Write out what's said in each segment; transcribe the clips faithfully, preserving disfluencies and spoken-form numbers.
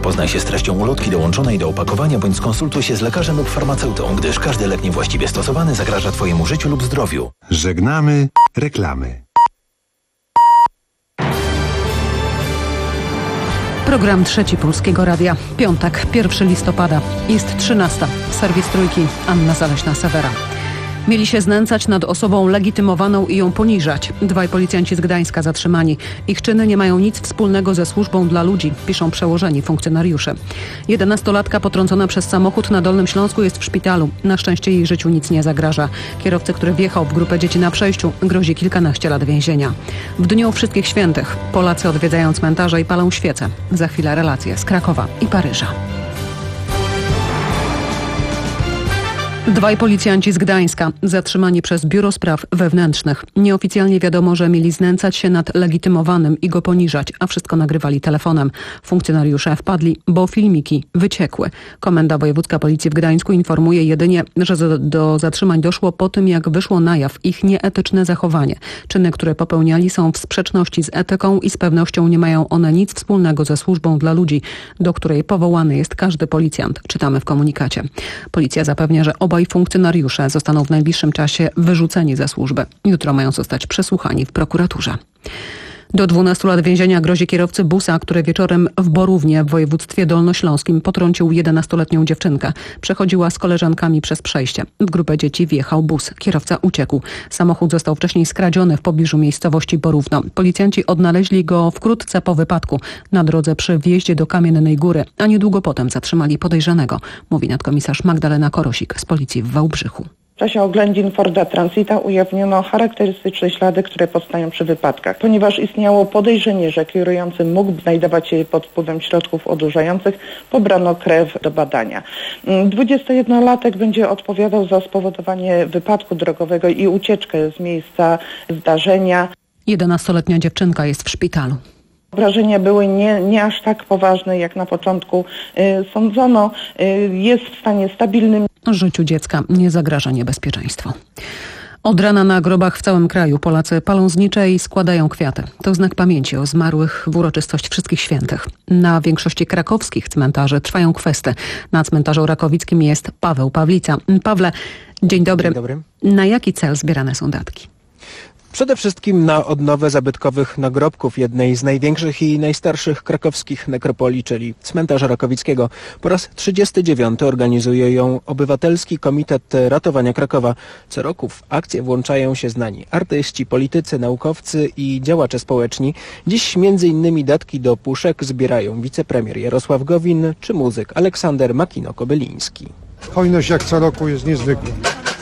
Zapoznaj się z treścią ulotki dołączonej do opakowania bądź skonsultuj się z lekarzem lub farmaceutą, gdyż każdy lek niewłaściwie stosowany zagraża Twojemu życiu lub zdrowiu. Żegnamy reklamy. Program Trzeci Polskiego Radia. Piątek, pierwszego listopada. Jest trzynasta. Serwis Trójki. Anna Zaleśna-Sewera. Mieli się znęcać nad osobą legitymowaną i ją poniżać. Dwaj policjanci z Gdańska zatrzymani. Ich czyny nie mają nic wspólnego ze służbą dla ludzi, piszą przełożeni funkcjonariusze. Jedenastolatka potrącona przez samochód na Dolnym Śląsku jest w szpitalu. Na szczęście jej życiu nic nie zagraża. Kierowcy, który wjechał w grupę dzieci na przejściu, grozi kilkanaście lat więzienia. W dniu Wszystkich Świętych Polacy odwiedzają cmentarze i palą świece. Za chwilę relacje z Krakowa i Paryża. Dwaj policjanci z Gdańska zatrzymani przez Biuro Spraw Wewnętrznych. Nieoficjalnie wiadomo, że mieli znęcać się nad legitymowanym i go poniżać, a wszystko nagrywali telefonem. Funkcjonariusze wpadli, bo filmiki wyciekły. Komenda Wojewódzka Policji w Gdańsku informuje jedynie, że do, do zatrzymań doszło po tym, jak wyszło na jaw ich nieetyczne zachowanie. Czyny, które popełniali, są w sprzeczności z etyką i z pewnością nie mają one nic wspólnego ze służbą dla ludzi, do której powołany jest każdy policjant, czytamy w komunikacie. Policja zapewnia, że obaj funkcjonariusze zostaną w najbliższym czasie wyrzuceni ze służby. Jutro mają zostać przesłuchani w prokuraturze. Do dwunastu lat więzienia grozi kierowcy busa, który wieczorem w Borównie w województwie dolnośląskim potrącił jedenastoletnią dziewczynkę. Przechodziła z koleżankami przez przejście. W grupę dzieci wjechał bus. Kierowca uciekł. Samochód został wcześniej skradziony w pobliżu miejscowości Borówno. Policjanci odnaleźli go wkrótce po wypadku na drodze przy wjeździe do Kamiennej Góry, a niedługo potem zatrzymali podejrzanego, mówi nadkomisarz Magdalena Korosik z policji w Wałbrzychu. W czasie oględzin Forda Transita ujawniono charakterystyczne ślady, które powstają przy wypadkach. Ponieważ istniało podejrzenie, że kierujący mógł znajdować się pod wpływem środków odurzających, pobrano krew do badania. dwudziestojednolatek będzie odpowiadał za spowodowanie wypadku drogowego i ucieczkę z miejsca zdarzenia. jedenastoletnia dziewczynka jest w szpitalu. Obrażenia były nie, nie aż tak poważne, jak na początku y, sądzono. Y, jest w stanie stabilnym. Życiu dziecka nie zagraża niebezpieczeństwo. Od rana na grobach w całym kraju Polacy palą znicze i składają kwiaty. To znak pamięci o zmarłych w uroczystość Wszystkich Świętych. Na większości krakowskich cmentarzy trwają kwestie. Na cmentarzu rakowickim jest Paweł Pawlica. Pawle, dzień dobry. Dzień dobry. Na jaki cel zbierane są datki? Przede wszystkim na odnowę zabytkowych nagrobków jednej z największych i najstarszych krakowskich nekropolii, czyli cmentarza rakowickiego. Po raz trzydziesty dziewiąty organizuje ją Obywatelski Komitet Ratowania Krakowa. Co roku w akcję włączają się znani artyści, politycy, naukowcy i działacze społeczni. Dziś między innymi datki do puszek zbierają wicepremier Jarosław Gowin czy muzyk Aleksander Makino-Kobyliński. Hojność jak co roku jest niezwykła.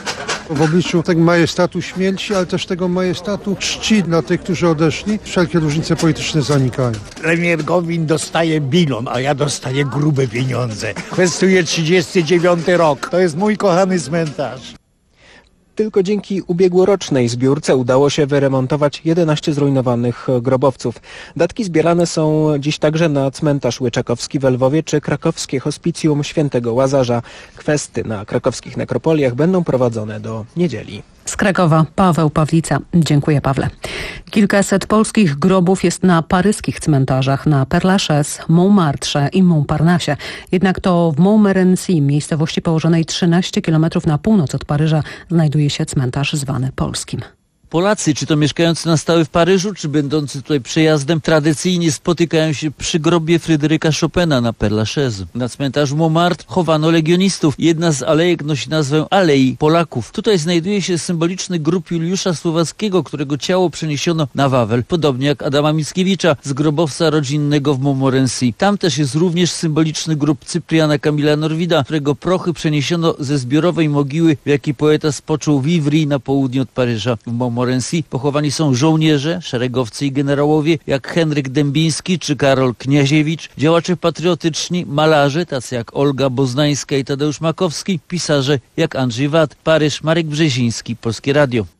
W obliczu tego majestatu śmierci, ale też tego majestatu czci dla tych, którzy odeszli, wszelkie różnice polityczne zanikają. Premier Gowin dostaje bilon, a ja dostaję grube pieniądze. Kwestuje trzydziesty dziewiąty rok. To jest mój kochany cmentarz. Tylko dzięki ubiegłorocznej zbiórce udało się wyremontować jedenaście zrujnowanych grobowców. Datki zbierane są dziś także na cmentarz Łyczakowski w Lwowie czy krakowskie hospicjum Świętego Łazarza. Kwesty na krakowskich nekropoliach będą prowadzone do niedzieli. Z Krakowa Paweł Pawlica. Dziękuję, Pawle. Kilkaset polskich grobów jest na paryskich cmentarzach, na Père Lachaise, Montmartre i Montparnasse. Jednak to w Montmorency, miejscowości położonej trzynaście kilometrów na północ od Paryża, znajduje się cmentarz zwany polskim. Polacy, czy to mieszkający na stałe w Paryżu, czy będący tutaj przejazdem, tradycyjnie spotykają się przy grobie Fryderyka Chopina na Père Lachaise. Na cmentarzu Montmartre chowano legionistów. Jedna z alejek nosi nazwę Alei Polaków. Tutaj znajduje się symboliczny grób Juliusza Słowackiego, którego ciało przeniesiono na Wawel, podobnie jak Adama Mickiewicza z grobowca rodzinnego w Montmorency. Tam też jest również symboliczny grób Cypriana Kamila Norwida, którego prochy przeniesiono ze zbiorowej mogiły, w jakiej poeta spoczął w Ivry na południe od Paryża. W Montmorency pochowani są żołnierze, szeregowcy i generałowie jak Henryk Dębiński czy Karol Kniaziewicz, działacze patriotyczni, malarze tacy jak Olga Boznańska i Tadeusz Makowski, pisarze jak Andrzej Wat. Paryż, Marek Brzeziński, Polskie Radio.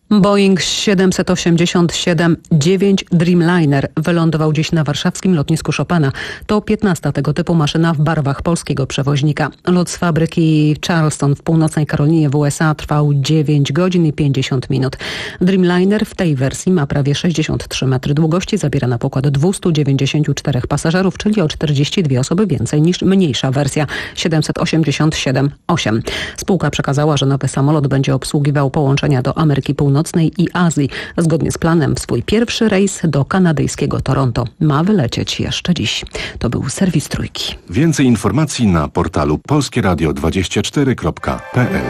Boeing siedemset osiemdziesiąt siedem dziewięć Dreamliner wylądował dziś na warszawskim lotnisku Chopina. To piętnasta tego typu maszyna w barwach polskiego przewoźnika. Lot z fabryki Charleston w północnej Karolinie w U S A trwał dziewięć godzin i pięćdziesiąt minut. Dreamliner w tej wersji ma prawie sześćdziesiąt trzy metry długości, zabiera na pokład dwieście dziewięćdziesiąt cztery pasażerów, czyli o czterdzieści dwie osoby więcej niż mniejsza wersja siedemset osiemdziesiąt siedem osiem. Spółka przekazała, że nowy samolot będzie obsługiwał połączenia do Ameryki Północnej i Azji. Zgodnie z planem w swój pierwszy rejs do kanadyjskiego Toronto ma wylecieć jeszcze dziś. To był serwis Trójki. Więcej informacji na portalu polskie radio dwadzieścia cztery kropka p l.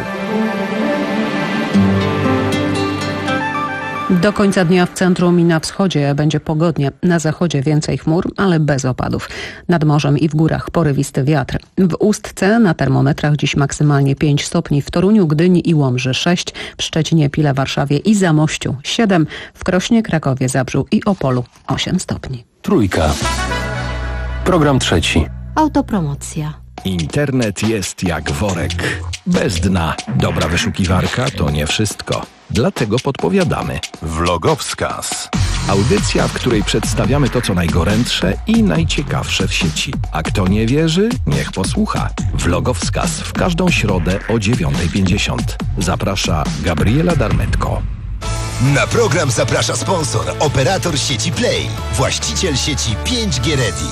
Do końca dnia w centrum i na wschodzie będzie pogodnie. Na zachodzie więcej chmur, ale bez opadów. Nad morzem i w górach porywisty wiatr. W Ustce na termometrach dziś maksymalnie pięć stopni, w Toruniu, Gdyni i Łomży sześć, w Szczecinie, Pile, Warszawie i Zamościu siedem, w Krośnie, Krakowie, Zabrzu i Opolu osiem stopni. Trójka. Program trzeci. Autopromocja. Internet jest jak worek. Bez dna. Dobra wyszukiwarka to nie wszystko. Dlatego podpowiadamy. Vlogowskaz. Audycja, w której przedstawiamy to, co najgorętsze i najciekawsze w sieci. A kto nie wierzy, niech posłucha. Vlogowskaz w każdą środę o dziewiąta pięćdziesiąt. Zaprasza Gabriela Darmetko. Na program zaprasza sponsor, operator sieci Play, właściciel sieci pięć G Ready.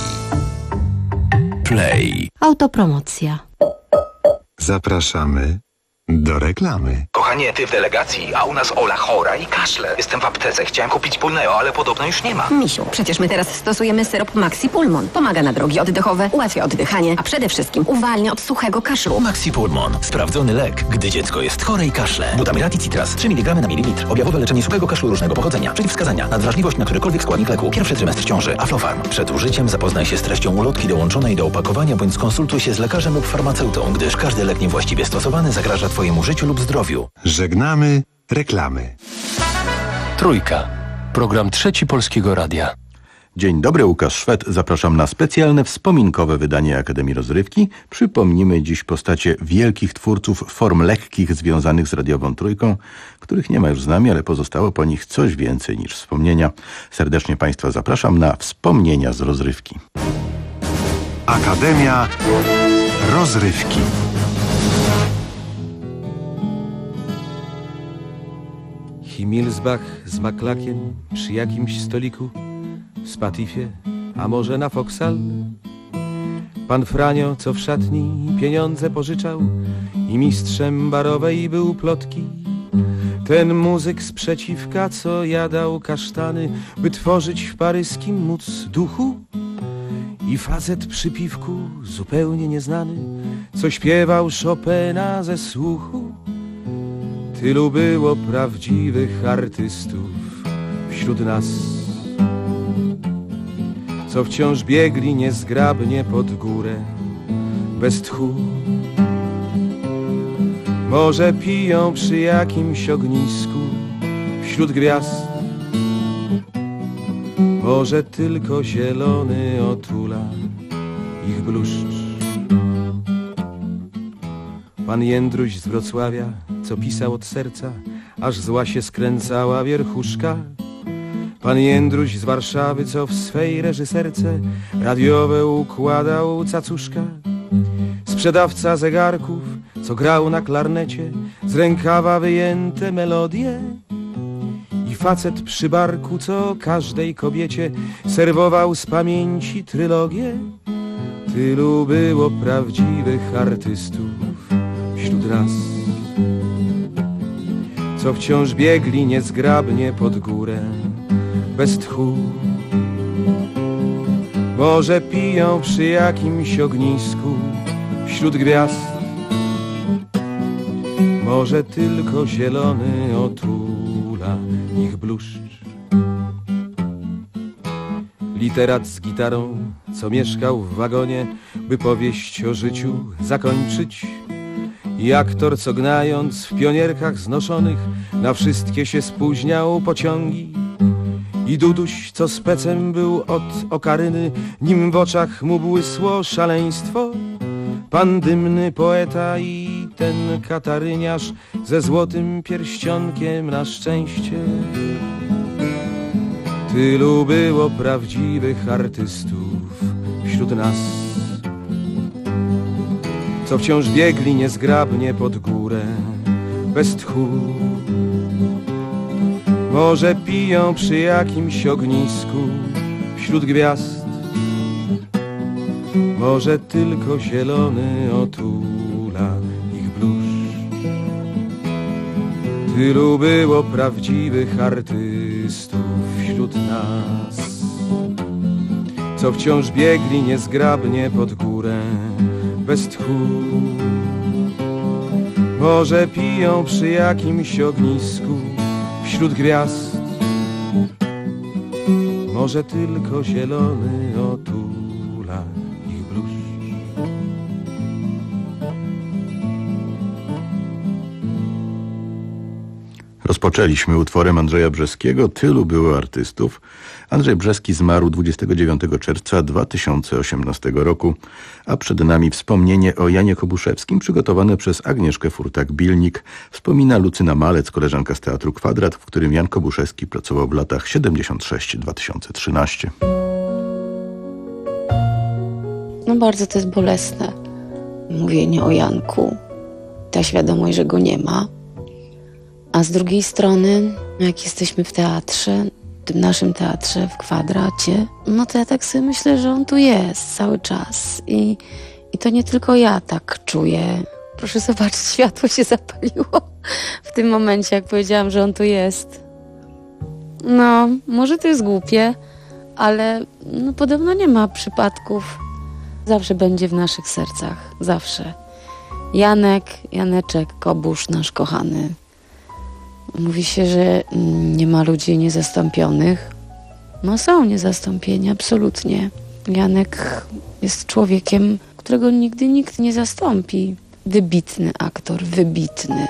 Play. Autopromocja. Zapraszamy do reklamy. Kochanie, ty w delegacji, a u nas Ola chora i kaszle. Jestem w aptece, chciałem kupić Pulneo, ale podobno już nie ma. Misiu, przecież my teraz stosujemy syrop Maxi Pulmon. Pomaga na drogi oddechowe, ułatwia oddychanie, a przede wszystkim uwalnia od suchego kaszlu. Maxi Pulmon. Sprawdzony lek, gdy dziecko jest chore i kaszle. Butamirat i Citras. trzy miligramy na mililitr. Objawowe leczenie suchego kaszlu różnego pochodzenia. Przeciwwskazania. Nadwrażliwość na którykolwiek składnik leku. Pierwszy trymestr ciąży. Aflofarm. Przed użyciem zapoznaj się z treścią ulotki dołączonej do opakowania, bądź skonsultuj się z lekarzem lub farmaceutą, gdyż każdy lek niewłaściwie stosowany zagraża twojemu życiu lub zdrowiu. Żegnamy reklamy. Trójka. Program trzeci Polskiego Radia. Dzień dobry, Łukasz Szwed. Zapraszam na specjalne wspominkowe wydanie Akademii Rozrywki. Przypomnimy dziś postacie wielkich twórców form lekkich związanych z radiową Trójką, których nie ma już z nami, ale pozostało po nich coś więcej niż wspomnienia. Serdecznie Państwa zapraszam na wspomnienia z rozrywki. Akademia Rozrywki. Himmelsbach z maklakiem przy jakimś stoliku, w Spatifie, a może na Foksal. Pan Franio, co w szatni pieniądze pożyczał i mistrzem barowej był plotki. Ten muzyk sprzeciwka, co jadał kasztany, by tworzyć w paryskim móc duchu. I facet przy piwku, zupełnie nieznany, co śpiewał Chopina ze słuchu. Tylu było prawdziwych artystów wśród nas, co wciąż biegli niezgrabnie pod górę, bez tchu. Może piją przy jakimś ognisku wśród gwiazd, może tylko zielony otula ich bluszcz. Pan Jędruś z Wrocławia, co pisał od serca, aż zła się skręcała wierchuszka. Pan Jędruś z Warszawy, co w swej reżyserce radiowe układał cacuszka. Sprzedawca zegarków, co grał na klarnecie, z rękawa wyjęte melodie. I facet przy barku, co każdej kobiecie serwował z pamięci trylogię. Tylu było prawdziwych artystów wśród nas, co wciąż biegli niezgrabnie pod górę, bez tchu. Może piją przy jakimś ognisku wśród gwiazd, może tylko zielony otula ich bluszcz. Literat z gitarą, co mieszkał w wagonie, by powieść o życiu zakończyć. I aktor, co gnając w pionierkach znoszonych, na wszystkie się spóźniał pociągi. I Duduś, co specem był od okaryny, nim w oczach mu błysło szaleństwo. Pan dymny poeta i ten kataryniarz ze złotym pierścionkiem na szczęście. Tylu było prawdziwych artystów wśród nas, co wciąż biegli niezgrabnie pod górę, bez tchu. Może piją przy jakimś ognisku wśród gwiazd, może tylko zielony otula ich bluszcz. Tylu było prawdziwych artystów wśród nas, co wciąż biegli niezgrabnie pod górę, bez tchu. Może piją przy jakimś ognisku wśród gwiazd, może tylko zielony otula ich bluszcz. Rozpoczęliśmy utworem Andrzeja Brzeskiego Tylu było artystów. Andrzej Brzeski zmarł dwudziestego dziewiątego czerwca dwa tysiące osiemnastego roku, a przed nami wspomnienie o Janie Kobuszewskim przygotowane przez Agnieszkę Furtak-Bilnik. Wspomina Lucyna Malec, koleżanka z Teatru Kwadrat, w którym Jan Kobuszewski pracował w latach siedemdziesiątym szóstym do dwa tysiące trzynastego. No bardzo to jest bolesne. Mówienie o Janku. Ta świadomość, że go nie ma. A z drugiej strony, jak jesteśmy w teatrze, w tym naszym teatrze, w Kwadracie, no to ja tak sobie myślę, że on tu jest cały czas. I, i to nie tylko ja tak czuję. Proszę zobaczyć, światło się zapaliło w tym momencie, jak powiedziałam, że on tu jest. No, może to jest głupie, ale no, podobno nie ma przypadków. Zawsze będzie w naszych sercach. Zawsze. Janek, Janeczek, Kobusz, nasz kochany. Mówi się, że nie ma ludzi niezastąpionych. No są niezastąpieni, absolutnie. Janek jest człowiekiem, którego nigdy nikt nie zastąpi. Wybitny aktor, wybitny.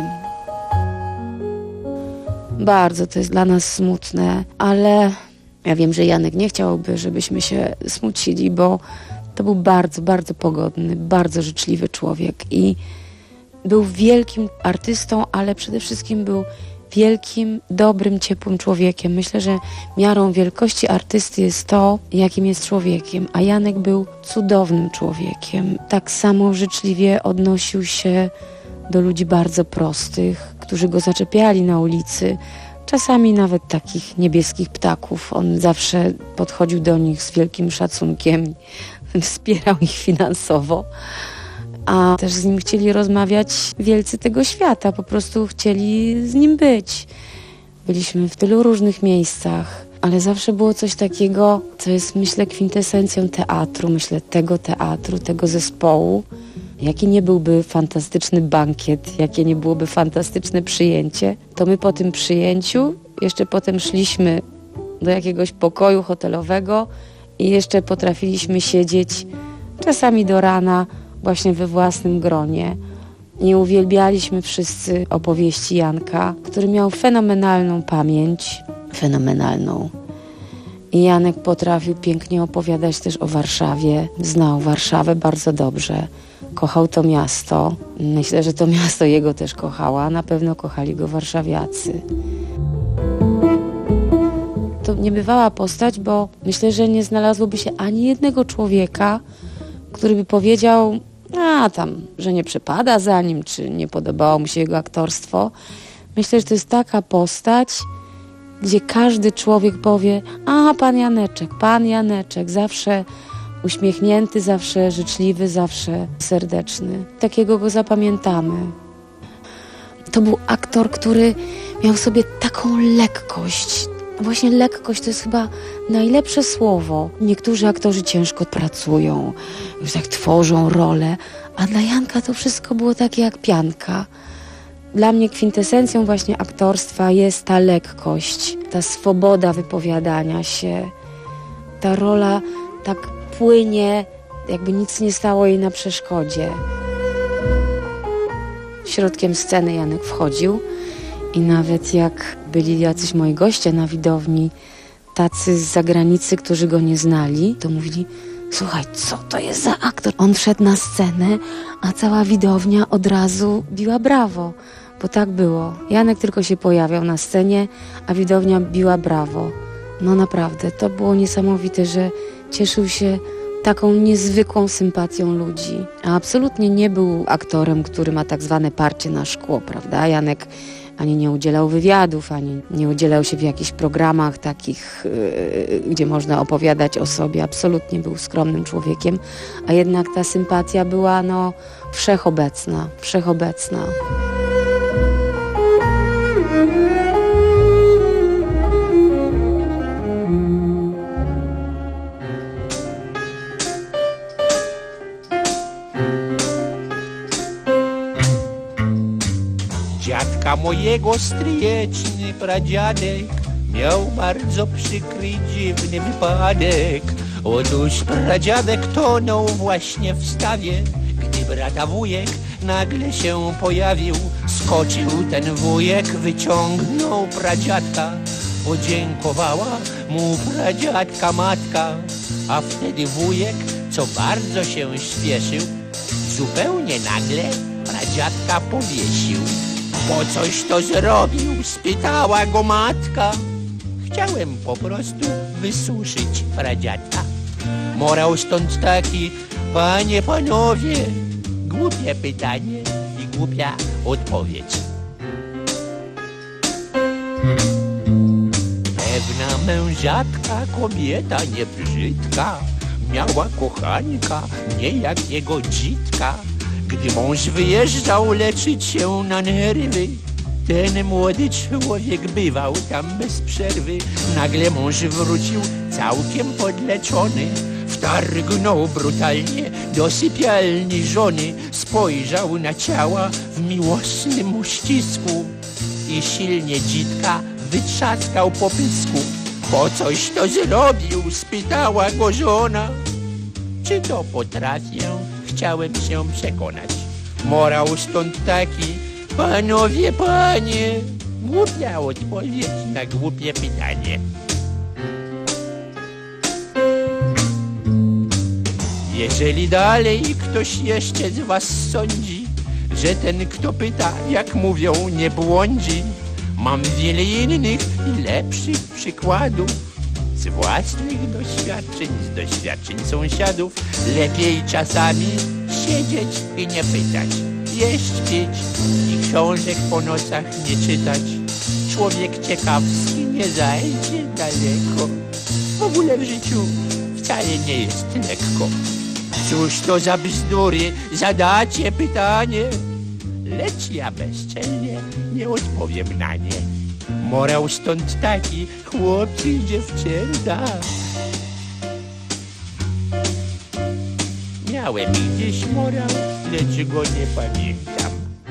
Bardzo to jest dla nas smutne, ale ja wiem, że Janek nie chciałby, żebyśmy się smucili, bo to był bardzo, bardzo pogodny, bardzo życzliwy człowiek i był wielkim artystą, ale przede wszystkim był wielkim, dobrym, ciepłym człowiekiem. Myślę, że miarą wielkości artysty jest to, jakim jest człowiekiem. A Janek był cudownym człowiekiem. Tak samo życzliwie odnosił się do ludzi bardzo prostych, którzy go zaczepiali na ulicy. Czasami nawet takich niebieskich ptaków. On zawsze podchodził do nich z wielkim szacunkiem, wspierał ich finansowo. A też z nim chcieli rozmawiać wielcy tego świata, po prostu chcieli z nim być. Byliśmy w tylu różnych miejscach, ale zawsze było coś takiego, co jest, myślę, kwintesencją teatru, myślę, tego teatru, tego zespołu. Jaki nie byłby fantastyczny bankiet, jakie nie byłoby fantastyczne przyjęcie, to my po tym przyjęciu jeszcze potem szliśmy do jakiegoś pokoju hotelowego i jeszcze potrafiliśmy siedzieć czasami do rana, właśnie we własnym gronie. I uwielbialiśmy wszyscy opowieści Janka, który miał fenomenalną pamięć, fenomenalną. I Janek potrafił pięknie opowiadać też o Warszawie. Znał Warszawę bardzo dobrze. Kochał to miasto. Myślę, że to miasto jego też kochała. Na pewno kochali go warszawiacy. To niebywała postać, bo myślę, że nie znalazłoby się ani jednego człowieka, który by powiedział, a tam, że nie przepada za nim, czy nie podobało mu się jego aktorstwo. Myślę, że to jest taka postać, gdzie każdy człowiek powie, a pan Janeczek, pan Janeczek, zawsze uśmiechnięty, zawsze życzliwy, zawsze serdeczny. Takiego go zapamiętamy. To był aktor, który miał w sobie taką lekkość. Właśnie lekkość to jest chyba najlepsze słowo. Niektórzy aktorzy ciężko pracują, już tak tworzą rolę, a dla Janka to wszystko było takie jak pianka. Dla mnie kwintesencją właśnie aktorstwa jest ta lekkość, ta swoboda wypowiadania się. Ta rola tak płynie, jakby nic nie stało jej na przeszkodzie. Środkiem sceny Janek wchodził i nawet jak byli jacyś moi goście na widowni, tacy z zagranicy, którzy go nie znali, to mówili, słuchaj, co to jest za aktor? On wszedł na scenę, a cała widownia od razu biła brawo, bo tak było. Janek tylko się pojawiał na scenie, a widownia biła brawo. No naprawdę, to było niesamowite, że cieszył się taką niezwykłą sympatią ludzi. A absolutnie nie był aktorem, który ma tak zwane parcie na szkło, prawda? Janek ani nie udzielał wywiadów, ani nie udzielał się w jakichś programach takich, yy, gdzie można opowiadać o sobie. Absolutnie był skromnym człowiekiem, a jednak ta sympatia była no wszechobecna, wszechobecna. Dziadka mojego stryjeczny pradziadek miał bardzo przykry, dziwny wypadek. Otóż pradziadek tonął właśnie w stawie, gdy brata wujek nagle się pojawił. Skoczył ten wujek, wyciągnął pradziadka, podziękowała mu pradziadka matka. A wtedy wujek, co bardzo się śpieszył, zupełnie nagle pradziadka powiesił. Po coś to zrobił? Spytała go matka. Chciałem po prostu wysuszyć pradziadka. Morał stąd taki, panie, panowie, głupie pytanie i głupia odpowiedź. Pewna mężatka, kobieta niebrzydka, miała kochanka, nie jak jego dzitka. Gdy mąż wyjeżdżał leczyć się na nerwy, ten młody człowiek bywał tam bez przerwy. Nagle mąż wrócił całkiem podleczony, wtargnął brutalnie do sypialni żony. Spojrzał na ciała w miłosnym uścisku i silnie dzitka wytrzaskał po pysku. Po coś to zrobił? Spytała go żona. Czy to potrafię? Chciałem się przekonać. Morał stąd taki, panowie, panie, głupia odpowiedź na głupie pytanie. Jeżeli dalej ktoś jeszcze z was sądzi, że ten, kto pyta, jak mówią, nie błądzi, mam wiele innych i lepszych przykładów z własnych doświadczeń, z doświadczeń sąsiadów. Lepiej czasami siedzieć i nie pytać, jeść, pić i książek po nocach nie czytać. Człowiek ciekawski nie zajdzie daleko. W ogóle w życiu wcale nie jest lekko. Cóż to za bzdury, zadacie pytanie, lecz ja bezczelnie nie odpowiem na nie. Morał stąd taki, chłopcy i dziewczęta. Miałem gdzieś morał, lecz go nie pamiętam.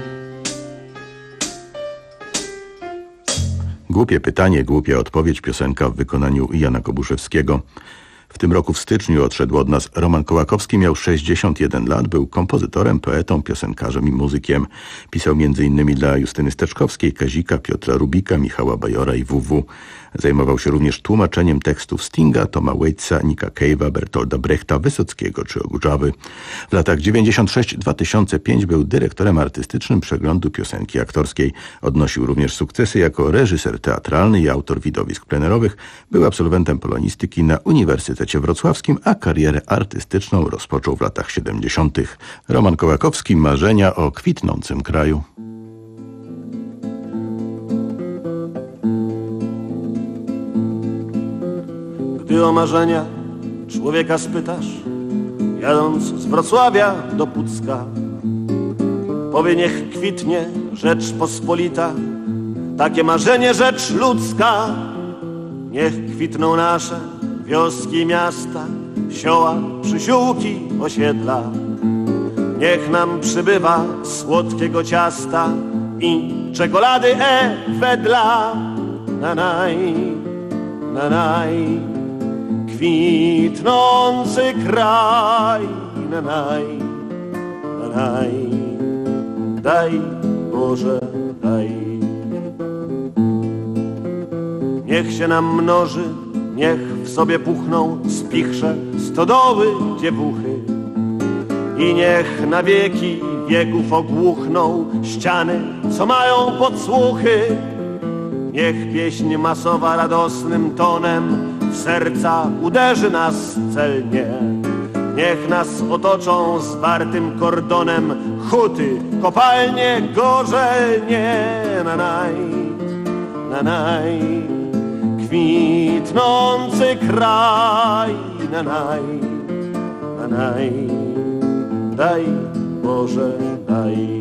Głupie pytanie, głupia odpowiedź, piosenka w wykonaniu Jana Kobuszewskiego. W tym roku w styczniu odszedł od nas Roman Kołakowski, miał sześćdziesiąt jeden lat, był kompozytorem, poetą, piosenkarzem i muzykiem. Pisał między innymi dla Justyny Steczkowskiej, Kazika, Piotra Rubika, Michała Bajora i W W. Zajmował się również tłumaczeniem tekstów Stinga, Toma Waitsa, Nicka Cave'a, Bertolda Brechta, Wysockiego czy Ogórzawy. W latach dziewięćdziesiątym szóstym do dwa tysiące piątego był dyrektorem artystycznym Przeglądu Piosenki Aktorskiej. Odnosił również sukcesy jako reżyser teatralny i autor widowisk plenerowych. Był absolwentem polonistyki na Uniwersytecie Wrocławskim, a karierę artystyczną rozpoczął w latach siedemdziesiątych. Roman Kołakowski, marzenia o kwitnącym kraju. Gdy o marzenia człowieka spytasz, jadąc z Wrocławia do Pucka, powie, niech kwitnie Rzeczpospolita, takie marzenie rzecz ludzka. Niech kwitną nasze wioski i miasta, sioła, przysiółki, osiedla. Niech nam przybywa słodkiego ciasta i czekolady e wedla. Na naj, na naj, kwitnący kraj, na naj, na naj, daj Boże, daj. Niech się nam mnoży niech w sobie puchną spichrze stodoły dziewuchy. I niech na wieki wieków ogłuchną ściany, co mają podsłuchy. Niech pieśń masowa radosnym tonem w serca uderzy nas celnie. Niech nas otoczą zwartym kordonem huty, kopalnie, gorzelnie. Na naj, na naj, kwitnący kraj. Na naj, na naj, daj Boże, daj.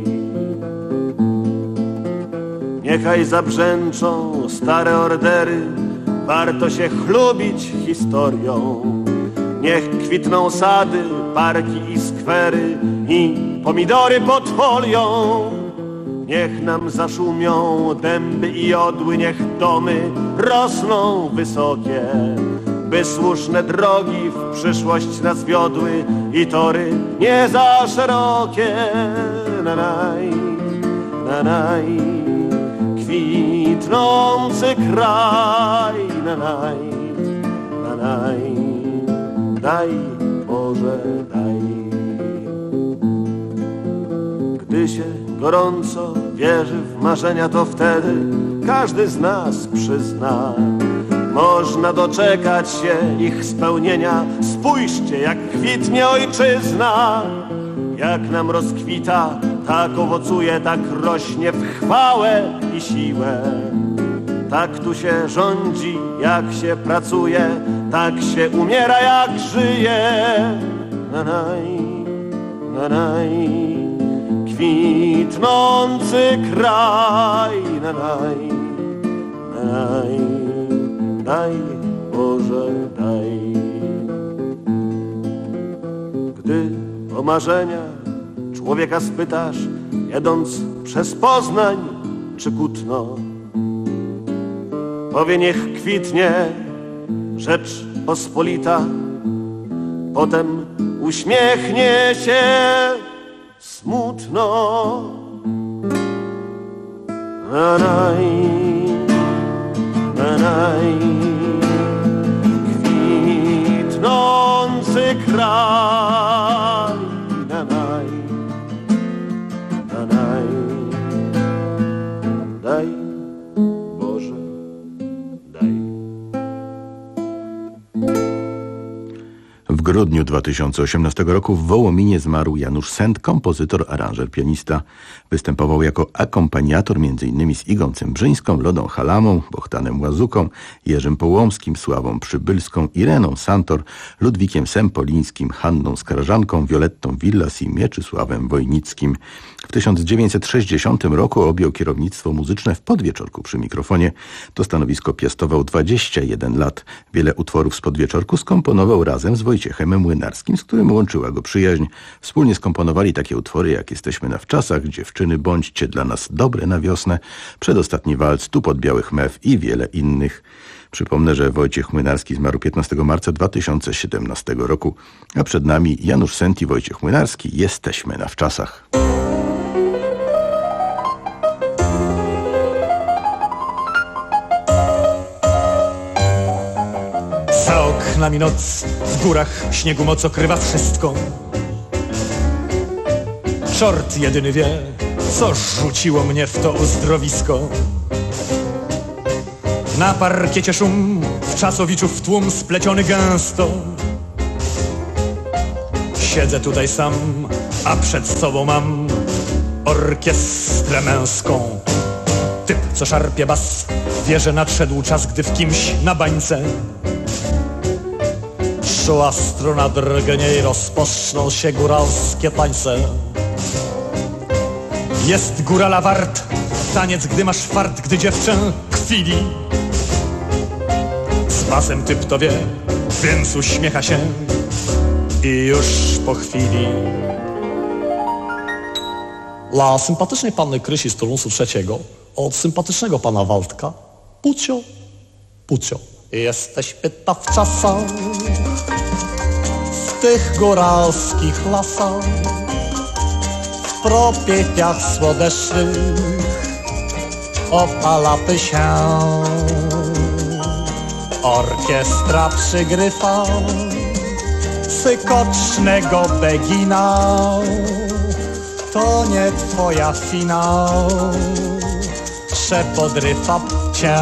Niechaj zabrzęczą stare ordery, warto się chlubić historią. Niech kwitną sady, parki i skwery i pomidory pod folią. Niech nam zaszumią dęby i jodły, niech domy rosną wysokie, by słuszne drogi w przyszłość nas wiodły i tory nie za szerokie. Na naj, na naj, kwitnący kraj. Na naj, na naj, daj Boże, daj. Gdy się gorąco wierzy w marzenia, to wtedy każdy z nas przyzna, można doczekać się ich spełnienia. Spójrzcie, jak kwitnie ojczyzna. Jak nam rozkwita, tak owocuje, tak rośnie w chwałę i siłę. Tak tu się rządzi, jak się pracuje, tak się umiera, jak żyje. Na naj, na naj, kwitnący kraj. Na naj, na naj, daj Boże, daj. Gdy o marzenia człowieka spytasz, jedąc przez Poznań czy Kutno, powie, niech kwitnie Rzeczpospolita, potem uśmiechnie się smutno. Na naj, na naj, kwitnący kraj. Na naj, na naj, daj Boże, daj. W grudniu dwa tysiące osiemnastego roku w Wołominie zmarł Janusz Sent, kompozytor, aranżer, pianista. Występował jako akompaniator m.in. z Igą Cembrzyńską, Lodą Halamą, Bohdanem Łazuką, Jerzym Połomskim, Sławą Przybylską, Ireną Santor, Ludwikiem Sempolińskim, Hanną Skarżanką, Violettą Villas i Mieczysławem Wojnickim. W tysiąc dziewięćset sześćdziesiątym roku objął kierownictwo muzyczne w Podwieczorku przy mikrofonie. To stanowisko piastował dwadzieścia jeden lat. Wiele utworów z Podwieczorku skomponował razem z Wojciechem Młynarskim, z którym łączyła go przyjaźń. Wspólnie skomponowali takie utwory jak Jesteśmy na wczasach, Dziewczyny, bądźcie dla nas dobre na wiosnę, Przedostatni walc, Tu pod białych mew i wiele innych. Przypomnę, że Wojciech Młynarski zmarł piętnastego marca dwa tysiące siedemnastego roku, a przed nami Janusz Sent i Wojciech Młynarski. Jesteśmy na wczasach. Za oknami noc, w górach śniegu moc okrywa wszystko. Czort jedyny wie, co rzuciło mnie w to uzdrowisko. Na parkiecie szum, w czasowiczów tłum spleciony gęsto. Siedzę tutaj sam, a przed sobą mam orkiestrę męską. Typ, co szarpie bas, wie, że nadszedł czas, gdy w kimś na bańce czuła struna drgnie i rozpoczną się góralskie tańce. Jest górala wart, taniec, gdy masz fart, gdy dziewczę kwili. Z basem typ to wie, więc uśmiecha się i już po chwili. Dla sympatycznej panny Krysi z turnusu trzeciego od sympatycznego pana Waldka Pucio, Pucio. Jesteś pyta w czasach, w tych góralskich lasach, w propiepiach słodesznych opalapy się Orkiestra przygrywa sykocznego begina. To nie twoja finał, przepodrywa cię.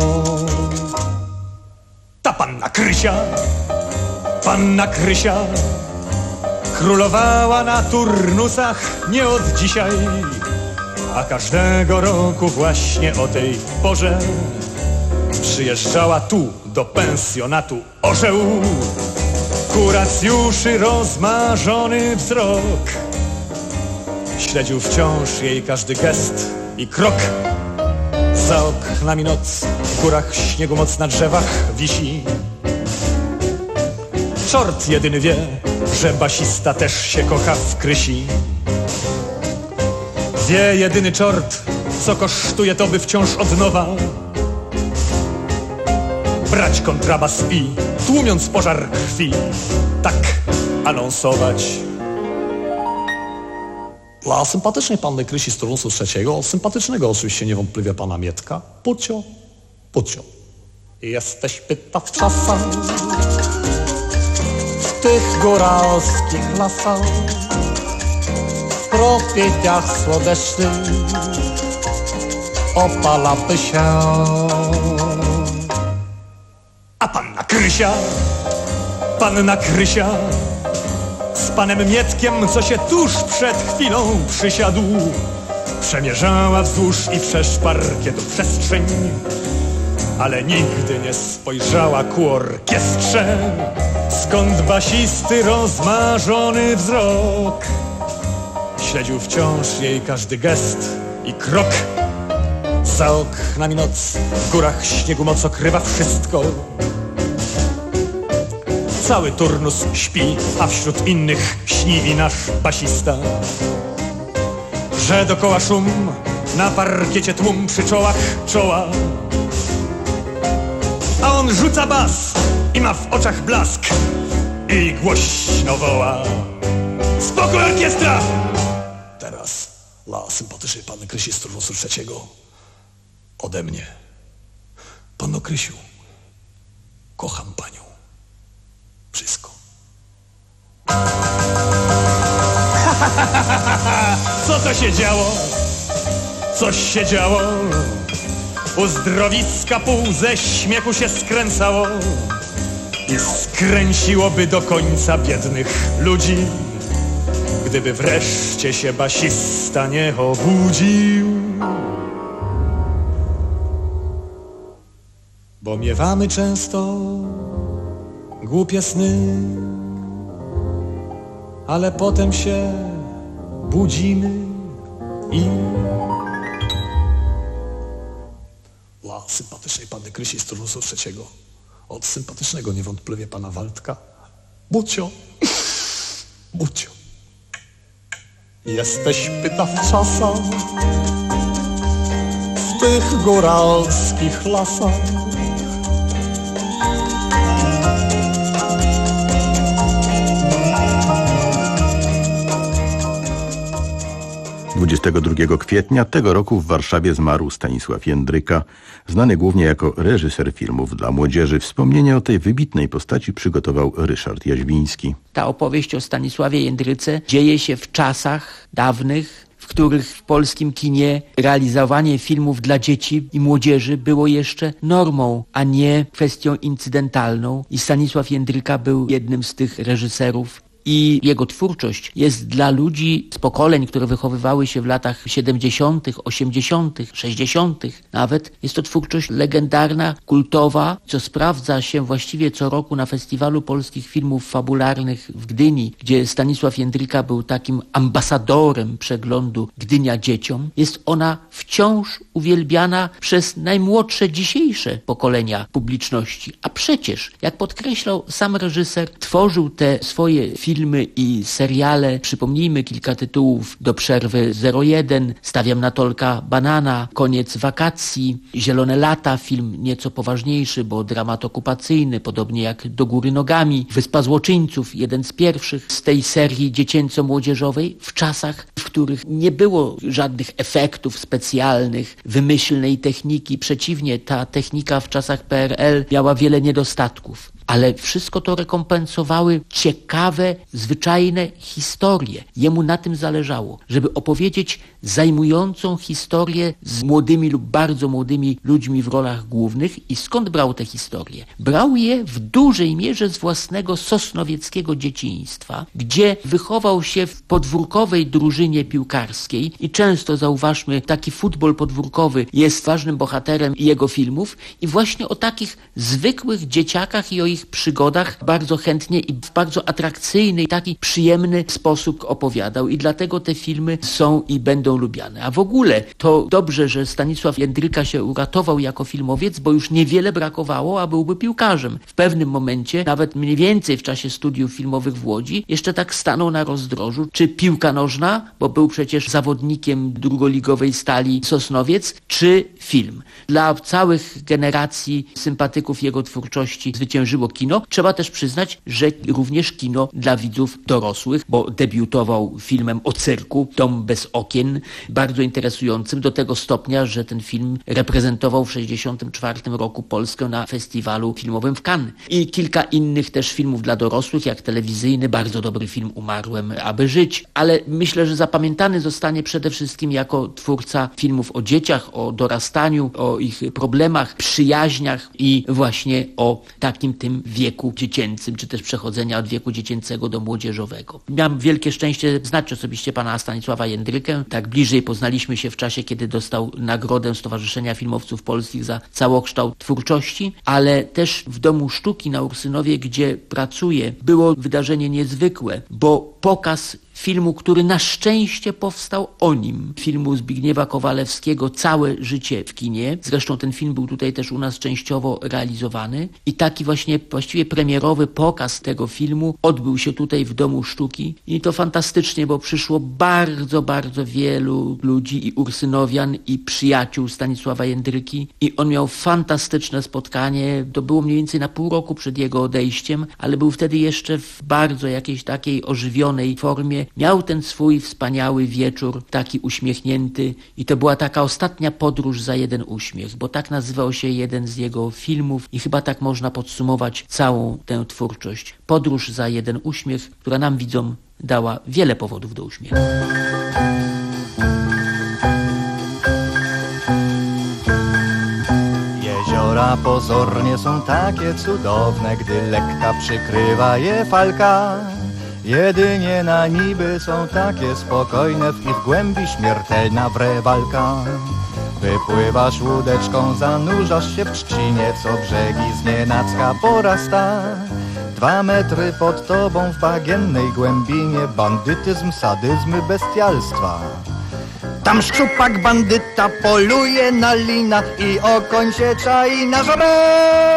Ta panna Krysia, panna Krysia, królowała na turnusach nie od dzisiaj, a każdego roku właśnie o tej porze przyjeżdżała tu do pensjonatu orzeł. Kuracjuszy rozmarzony wzrok śledził wciąż jej każdy gest i krok. Za oknami noc, w górach śniegu moc na drzewach wisi. Czort jedyny wie, że basista też się kocha w Krysi. Wie jedyny czort, co kosztuje to, by wciąż od nowa brać kontrabas i, tłumiąc pożar krwi, tak anonsować. Dla sympatycznej panny Krysi z turnusu trzeciego, sympatycznego oczywiście niewątpliwie pana Mietka, Pucio, Pucio, jesteś pyta w czasach, w tych góralskich lasach, w propieciach słodecznych opalaby się. A panna Krysia, panna Krysia z panem Mietkiem, co się tuż przed chwilą przysiadł, przemierzała wzdłuż i wszerz parkietu przestrzeń, ale nigdy nie spojrzała ku orkiestrze, skąd basisty rozmarzony wzrok śledził wciąż jej każdy gest i krok. Za oknami noc, w górach śniegu moc okrywa wszystko. Cały turnus śpi, a wśród innych śni i nasz basista. Że dokoła szum, na parkiecie tłum przy czołach czoła, a on rzuca bas i ma w oczach blask i głośno woła: spokój, orkiestra! Teraz dla sympatycznej panny Krysi z turnusu trzeciego ode mnie. Panno Krysiu, kocham panią. Wszystko. Co to się działo? Coś się działo. Uzdrowiska pół ze śmiechu się skręcało i skręciłoby do końca biednych ludzi, gdyby wreszcie się basista nie obudził. Bo miewamy często głupie sny, ale potem się budzimy i... Dla sympatycznej panny Krysi z turnusu trzeciego, od sympatycznego niewątpliwie pana Waldka, Bucio, Bucio, jesteś pyta w czasach, w tych góralskich lasach. dwudziestego drugiego kwietnia tego roku w Warszawie zmarł Stanisław Jędryka, znany głównie jako reżyser filmów dla młodzieży. Wspomnienie o tej wybitnej postaci przygotował Ryszard Jaźwiński. Ta opowieść o Stanisławie Jędryce dzieje się w czasach dawnych, w których w polskim kinie realizowanie filmów dla dzieci i młodzieży było jeszcze normą, a nie kwestią incydentalną. I Stanisław Jędryka był jednym z tych reżyserów. I jego twórczość jest dla ludzi z pokoleń, które wychowywały się w latach siedemdziesiątych, osiemdziesiątych, sześćdziesiątych nawet. Jest to twórczość legendarna, kultowa, co sprawdza się właściwie co roku na Festiwalu Polskich Filmów Fabularnych w Gdyni, gdzie Stanisław Jędryka był takim ambasadorem przeglądu Gdynia dzieciom. Jest ona wciąż uwielbiana przez najmłodsze dzisiejsze pokolenia publiczności. A przecież, jak podkreślał sam reżyser, tworzył te swoje filmy filmy i seriale. Przypomnijmy kilka tytułów: Do przerwy zero jeden, Stawiam na Tolka banana, Koniec wakacji, Zielone lata, film nieco poważniejszy, bo dramat okupacyjny, podobnie jak Do góry nogami, Wyspa złoczyńców, jeden z pierwszych z tej serii dziecięco-młodzieżowej w czasach, w których nie było żadnych efektów specjalnych, wymyślnej techniki. Przeciwnie, ta technika w czasach P R L miała wiele niedostatków. Ale wszystko to rekompensowały ciekawe, zwyczajne historie. Jemu na tym zależało, żeby opowiedzieć zajmującą historię z młodymi lub bardzo młodymi ludźmi w rolach głównych. I skąd brał te historie? Brał je w dużej mierze z własnego sosnowieckiego dzieciństwa, gdzie wychował się w podwórkowej drużynie piłkarskiej i często, zauważmy, taki futbol podwórkowy jest ważnym bohaterem jego filmów i właśnie o takich zwykłych dzieciakach i o ich przygodach bardzo chętnie i w bardzo atrakcyjny, taki przyjemny sposób opowiadał i dlatego te filmy są i będą lubiane. A w ogóle to dobrze, że Stanisław Jędryka się uratował jako filmowiec, bo już niewiele brakowało, a byłby piłkarzem. W pewnym momencie, nawet mniej więcej w czasie studiów filmowych w Łodzi, jeszcze tak stanął na rozdrożu, czy piłka nożna, bo był przecież zawodnikiem drugoligowej Stali Sosnowiec, czy film. Dla całych generacji sympatyków jego twórczości zwyciężyło kino. Trzeba też przyznać, że również kino dla widzów dorosłych, bo debiutował filmem o cyrku, Dom bez okien, bardzo interesującym do tego stopnia, że ten film reprezentował w sześćdziesiątym czwartym roku Polskę na festiwalu filmowym w Cannes. I kilka innych też filmów dla dorosłych, jak telewizyjny, bardzo dobry film Umarłem, aby żyć. Ale myślę, że zapamiętany zostanie przede wszystkim jako twórca filmów o dzieciach, o dorastaniu, o ich problemach, przyjaźniach i właśnie o takim tym wieku dziecięcym, czy też przechodzenia od wieku dziecięcego do młodzieżowego. Miałem wielkie szczęście znać osobiście pana Stanisława Jędrykę. Tak bliżej poznaliśmy się w czasie, kiedy dostał nagrodę Stowarzyszenia Filmowców Polskich za całokształt twórczości, ale też w Domu Sztuki na Ursynowie, gdzie pracuję, było wydarzenie niezwykłe, bo pokaz filmu, który na szczęście powstał o nim. Filmu Zbigniewa Kowalewskiego Całe życie w kinie. Zresztą ten film był tutaj też u nas częściowo realizowany. I taki właśnie właściwie premierowy pokaz tego filmu odbył się tutaj w Domu Sztuki. I to fantastycznie, bo przyszło bardzo, bardzo wielu ludzi i ursynowian i przyjaciół Stanisława Jędryki. I on miał fantastyczne spotkanie. To było mniej więcej na pół roku przed jego odejściem, ale był wtedy jeszcze w bardzo jakiejś takiej ożywionej formie. Miał ten swój wspaniały wieczór, taki uśmiechnięty i to była taka ostatnia podróż za jeden uśmiech, bo tak nazywał się jeden z jego filmów i chyba tak można podsumować całą tę twórczość. Podróż za jeden uśmiech, która nam widzom dała wiele powodów do uśmiechu. Jeziora pozornie są takie cudowne, gdy lekka przykrywa je falka. Jedynie na niby są takie spokojne, w ich głębi śmiertelna wre walka. Wypływasz łódeczką, zanurzasz się w trzcinie, co brzegi znienacka porasta. Dwa metry pod tobą w bagiennej głębinie bandytyzm, sadyzmy, bestialstwa. Tam szczupak bandyta poluje na lina i okoń się czai na żabę.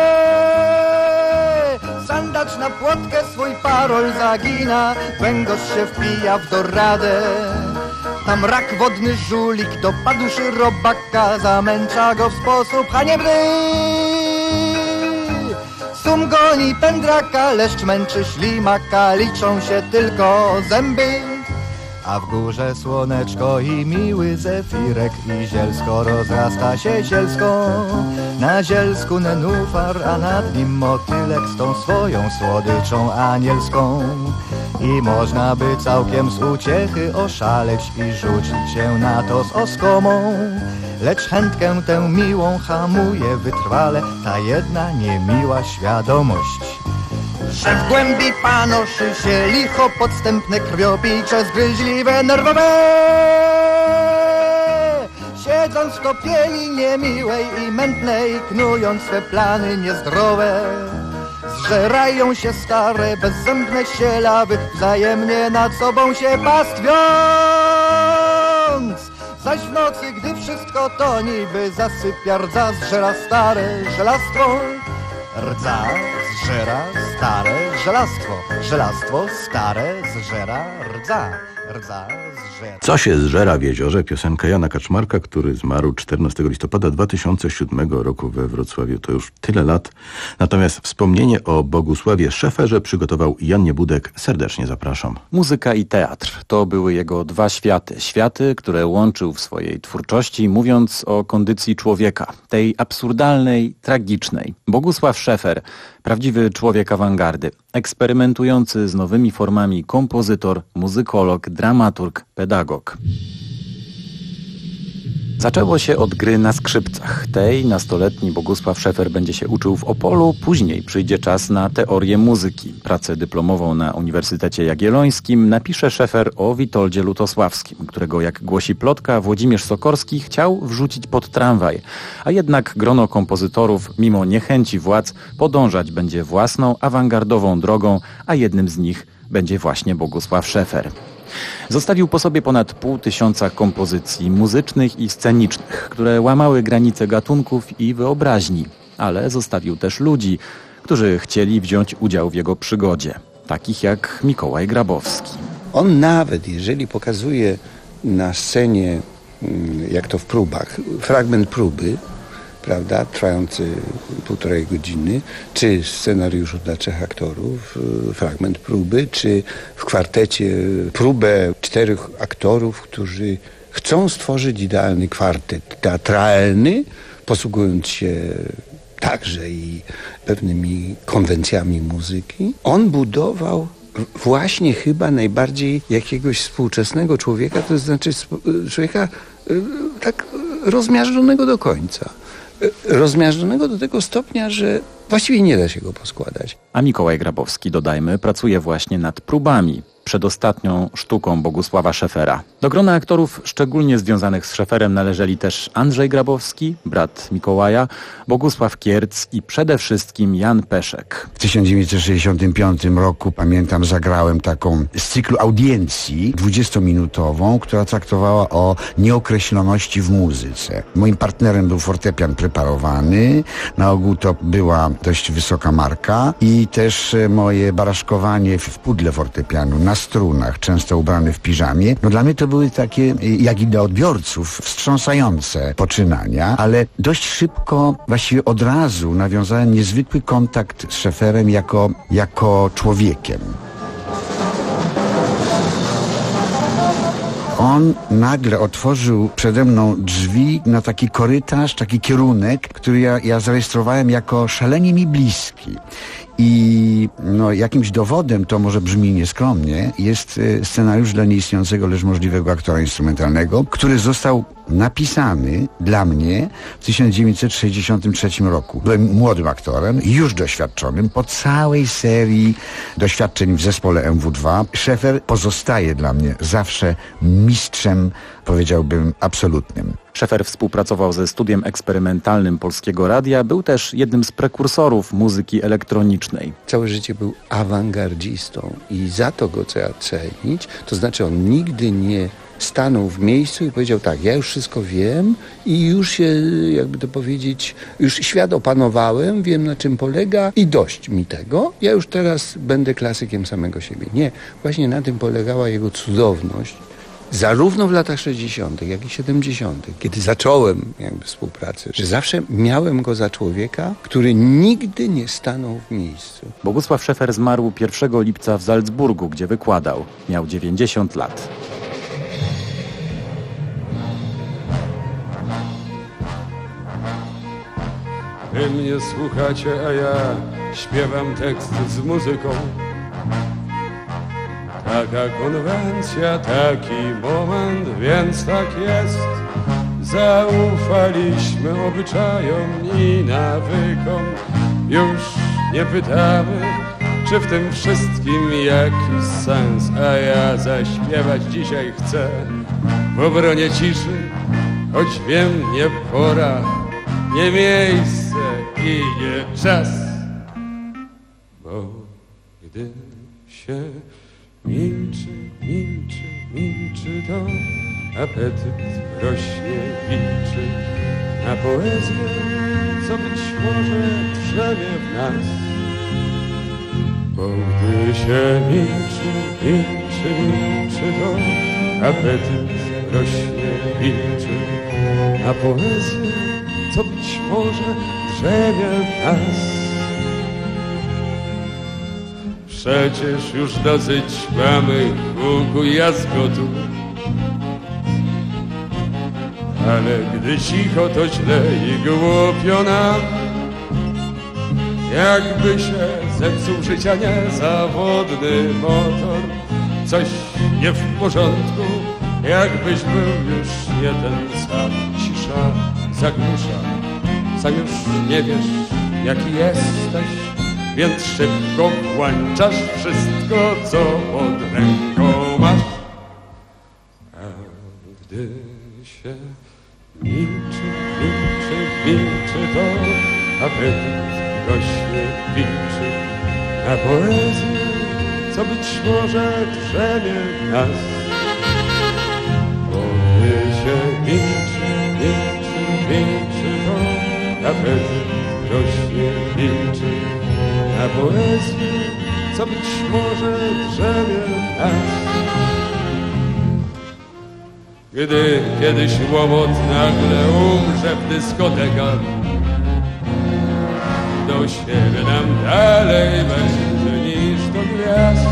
Sandacz na płotkę swój parol zagina, węgorz się wpija w doradę. Tam rak wodny żulik dopadł robaka, zamęcza go w sposób haniebny. Sum goni pędraka, leszcz męczy ślimaka, liczą się tylko zęby. A w górze słoneczko i miły zefirek i zielsko rozrasta się zielsko. Na zielsku nenufar, a nad nim motylek z tą swoją słodyczą anielską. I można by całkiem z uciechy oszaleć i rzucić się na to z oskomą. Lecz chętkę tę miłą hamuje wytrwale ta jedna niemiła świadomość, że w głębi panoszy się licho podstępne, krwiopicze, zgryźliwe, nerwowe. Siedząc w topieli niemiłej i mętnej, knując swe plany niezdrowe, zżerają się stare, bezzębne sielawy, wzajemnie nad sobą się pastwiąc. Zaś w nocy, gdy wszystko to niby zasypia, rdza zżera stare żelastwo. Rdza zżera stare żelastwo, żelastwo stare zżera rdza, rdza zżera Co się zżera w jeziorze? Piosenka Jana Kaczmarka, który zmarł czternastego listopada dwa tysiące siódmego roku we Wrocławiu. To już tyle lat. Natomiast wspomnienie o Bogusławie Szeferze przygotował Jan Niebudek. Serdecznie zapraszam. Muzyka i teatr to były jego dwa światy. Światy, które łączył w swojej twórczości, mówiąc o kondycji człowieka. Tej absurdalnej, tragicznej. Bogusław Szefer, prawdziwy człowiek awangardy. Eksperymentujący z nowymi formami kompozytor, muzykolog, dramaturg, pedagog. Zaczęło się od gry na skrzypcach. Tej nastoletni Bogusław Szefer będzie się uczył w Opolu, później przyjdzie czas na teorię muzyki. Pracę dyplomową na Uniwersytecie Jagiellońskim napisze Szefer o Witoldzie Lutosławskim, którego, jak głosi plotka, Włodzimierz Sokorski chciał wrzucić pod tramwaj. A jednak grono kompozytorów, mimo niechęci władz, podążać będzie własną, awangardową drogą, a jednym z nich będzie właśnie Bogusław Szefer. Zostawił po sobie ponad pół tysiąca kompozycji muzycznych i scenicznych, które łamały granice gatunków i wyobraźni, ale zostawił też ludzi, którzy chcieli wziąć udział w jego przygodzie, takich jak Mikołaj Grabowski. On nawet, jeżeli pokazuje na scenie, jak to w próbach, fragment próby, prawda, trwający półtorej godziny, czy scenariuszu dla trzech aktorów, fragment próby, czy w kwartecie próbę czterech aktorów, którzy chcą stworzyć idealny kwartet teatralny, posługując się także i pewnymi konwencjami muzyki. On budował właśnie chyba najbardziej jakiegoś współczesnego człowieka, to znaczy człowieka tak rozmiażdżonego do końca. Rozmiażdżonego do tego stopnia, że właściwie nie da się go poskładać. A Mikołaj Grabowski, dodajmy, pracuje właśnie nad próbami, przedostatnią sztuką Bogusława Szefera. Do grona aktorów szczególnie związanych z Szeferem należeli też Andrzej Grabowski, brat Mikołaja, Bogusław Kierc i przede wszystkim Jan Peszek. W tysiąc dziewięćset sześćdziesiątym piątym roku, pamiętam, zagrałem taką z cyklu audiencji dwudziestominutową, która traktowała o nieokreśloności w muzyce. Moim partnerem był fortepian preparowany, na ogół to była dość wysoka marka i też moje baraszkowanie w pudle fortepianu na strunach, często ubrany w piżamie. No dla mnie to były takie, jak i dla odbiorców, wstrząsające poczynania, ale dość szybko, właściwie od razu nawiązałem niezwykły kontakt z Szeferem jako, jako człowiekiem. On nagle otworzył przede mną drzwi na taki korytarz, taki kierunek, który ja, ja zarejestrowałem jako szalenie mi bliski. I no, jakimś dowodem, to może brzmi nieskromnie, jest scenariusz dla nieistniejącego, lecz możliwego aktora instrumentalnego, który został napisany dla mnie w tysiąc dziewięćset sześćdziesiątym trzecim roku. Byłem młodym aktorem, już doświadczonym, po całej serii doświadczeń w zespole M W dwa. Szefer pozostaje dla mnie zawsze mistrzem, powiedziałbym, absolutnym. Szefer współpracował ze studiem eksperymentalnym Polskiego Radia, był też jednym z prekursorów muzyki elektronicznej. Całe życie był awangardzistą i za to go trzeba cenić, to znaczy on nigdy nie stanął w miejscu i powiedział tak, ja już wszystko wiem i już się, jakby to powiedzieć, już świat opanowałem, wiem na czym polega i dość mi tego, ja już teraz będę klasykiem samego siebie. Nie, właśnie na tym polegała jego cudowność. Zarówno w latach sześćdziesiątych, jak i siedemdziesiątych, kiedy zacząłem jakby współpracę, że zawsze miałem go za człowieka, który nigdy nie stanął w miejscu. Bogusław Szefer zmarł pierwszego lipca w Salzburgu, gdzie wykładał. Miał dziewięćdziesiąt lat. Wy mnie słuchacie, a ja śpiewam tekst z muzyką. Taka konwencja, taki moment, więc tak jest. Zaufaliśmy obyczajom i nawykom. Już nie pytamy, czy w tym wszystkim jakiś sens. A ja zaśpiewać dzisiaj chcę w obronie ciszy, choć wiem, nie pora, nie miejsce i nie czas. Bo gdy się milczy, milczy, milczy, to apetyt rośnie, wilczy na poezję, co być może drzemie w nas. Bo gdy się milczy, milczy, milczy, to apetyt rośnie wilczy, a poezję, co być może drzemie w nas. Przecież już dosyć mamy huku i jazgotu, ale gdy cicho, to źle i głupio nam. Jakby się zepsuł życia niezawodny motor, coś nie w porządku, jakbyś był już nie ten sam. Cisza zagłusza, sam już nie wiesz, jaki jesteś, więc szybko włączasz wszystko, co pod ręką masz. A gdy się milczy, milczy, milczy, to apetyt rośnie wilczy, na poezję, co być może drzemie w nas. Bo gdy się milczy, milczy, milczy, to apetyt rośnie wilczy, na poezję, co być może drzemie w nas. Gdy kiedyś łomot nagle umrze w dyskotekach, do siebie nam dalej będzie niż do gwiazd.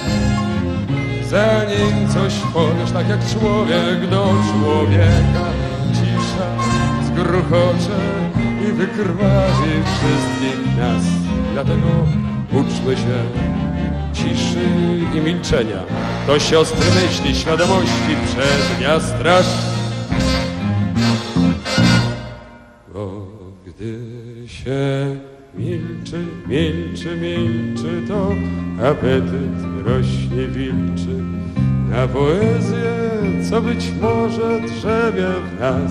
Zanim coś powiesz tak jak człowiek do człowieka, cisza zgruchocze i wykrwawi wszystkich nas. Dlatego uczmy się ciszy i milczenia. To siostry myśli, świadomości przednia straż. Bo gdy się milczy, milczy, milczy, to apetyt rośnie wilczy, na poezję, co być może drzemie w nas.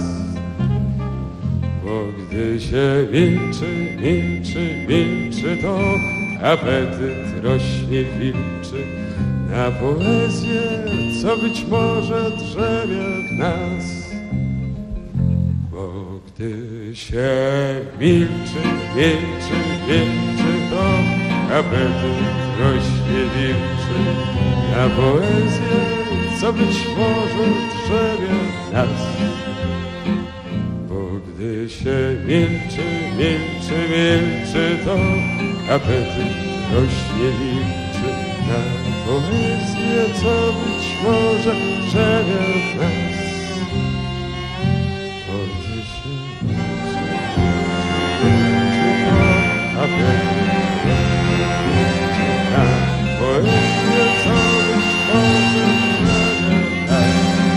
Bo gdy się milczy, milczy, milczy, to apetyt rośnie wilczy, na poezję, co być może drzemie w nas. Bo gdy się milczy, milczy, milczy, to apetyt rośnie wilczy, na poezję, co być może drzemie w nas. Bo gdy się milczy, milczy, milczy, to apetyt rośnie wilczy, na poezję, co być może drzemie w nas. Bo gdy się milczy, milczy, to apetyt rośnie wilczy, na poezję, co być może drzemie w nas.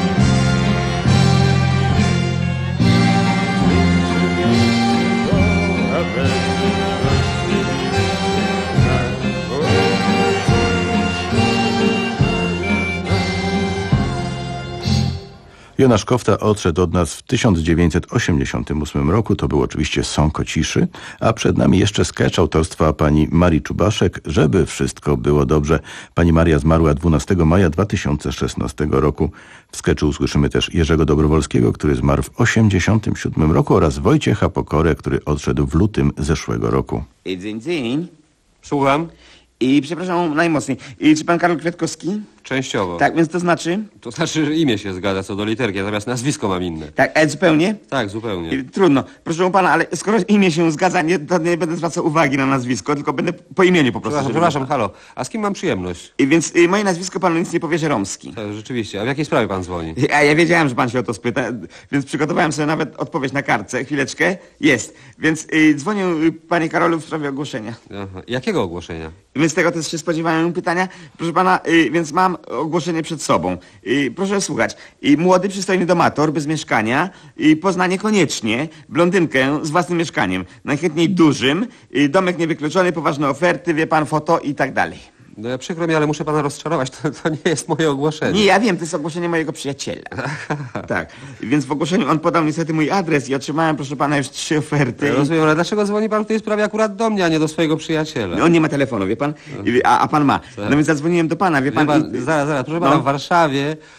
Jonasz Kofta odszedł od nas w tysiąc dziewięćset osiemdziesiątym ósmym roku. To był oczywiście Sąko ciszy, a przed nami jeszcze sketch autorstwa pani Marii Czubaszek, Żeby wszystko było dobrze. Pani Maria zmarła dwunastego maja dwa tysiące szesnastego roku. W sketchu usłyszymy też Jerzego Dobrowolskiego, który zmarł w osiemdziesiątym siódmym roku, oraz Wojciecha Pokorę, który odszedł w lutym zeszłego roku. Dzień, dzień. Słucham. I przepraszam najmocniej. I czy pan Karol Kwiatkowski? Częściowo. Tak, więc to znaczy? To znaczy imię się zgadza co do literki, natomiast nazwisko mam inne. Tak, ale zupełnie? Tak, zupełnie. I, trudno. Proszę pana, ale skoro imię się zgadza, nie, to nie będę zwracał uwagi na nazwisko, tylko będę po imieniu po prostu. Przepraszam, przepraszam, halo. A z kim mam przyjemność? I więc y, moje nazwisko panu nic nie powie, że Romski. Tak, rzeczywiście. A w jakiej sprawie pan dzwoni? A ja wiedziałem, że pan się o to spyta, więc przygotowałem sobie nawet odpowiedź na kartce. Chwileczkę. Jest. Więc y, dzwonię y, panie Karolu w sprawie ogłoszenia. Aha. Jakiego ogłoszenia? Więc tego też się spodziewałem pytania. Proszę pana, y, więc mam ogłoszenie przed sobą. Y, proszę słuchać. Y, młody, przystojny domator, bez mieszkania, y, Poznanie koniecznie, blondynkę z własnym mieszkaniem, najchętniej dużym, y, domek niewykluczony, poważne oferty, wie pan, foto i tak dalej. No ja przykro mi, ale muszę pana rozczarować. To, to nie jest moje ogłoszenie. Nie, ja wiem, to jest ogłoszenie mojego przyjaciela. Tak, więc w ogłoszeniu on podał niestety mój adres i otrzymałem, proszę pana, już trzy oferty. Ja rozumiem, ale dlaczego dzwoni pan w tej sprawie akurat do mnie, a nie do swojego przyjaciela? No, on nie ma telefonu, wie pan, a, a pan ma. No więc zadzwoniłem do pana, wie pan... Wie pan i... Zaraz, zaraz, proszę pana, no. w Warszawie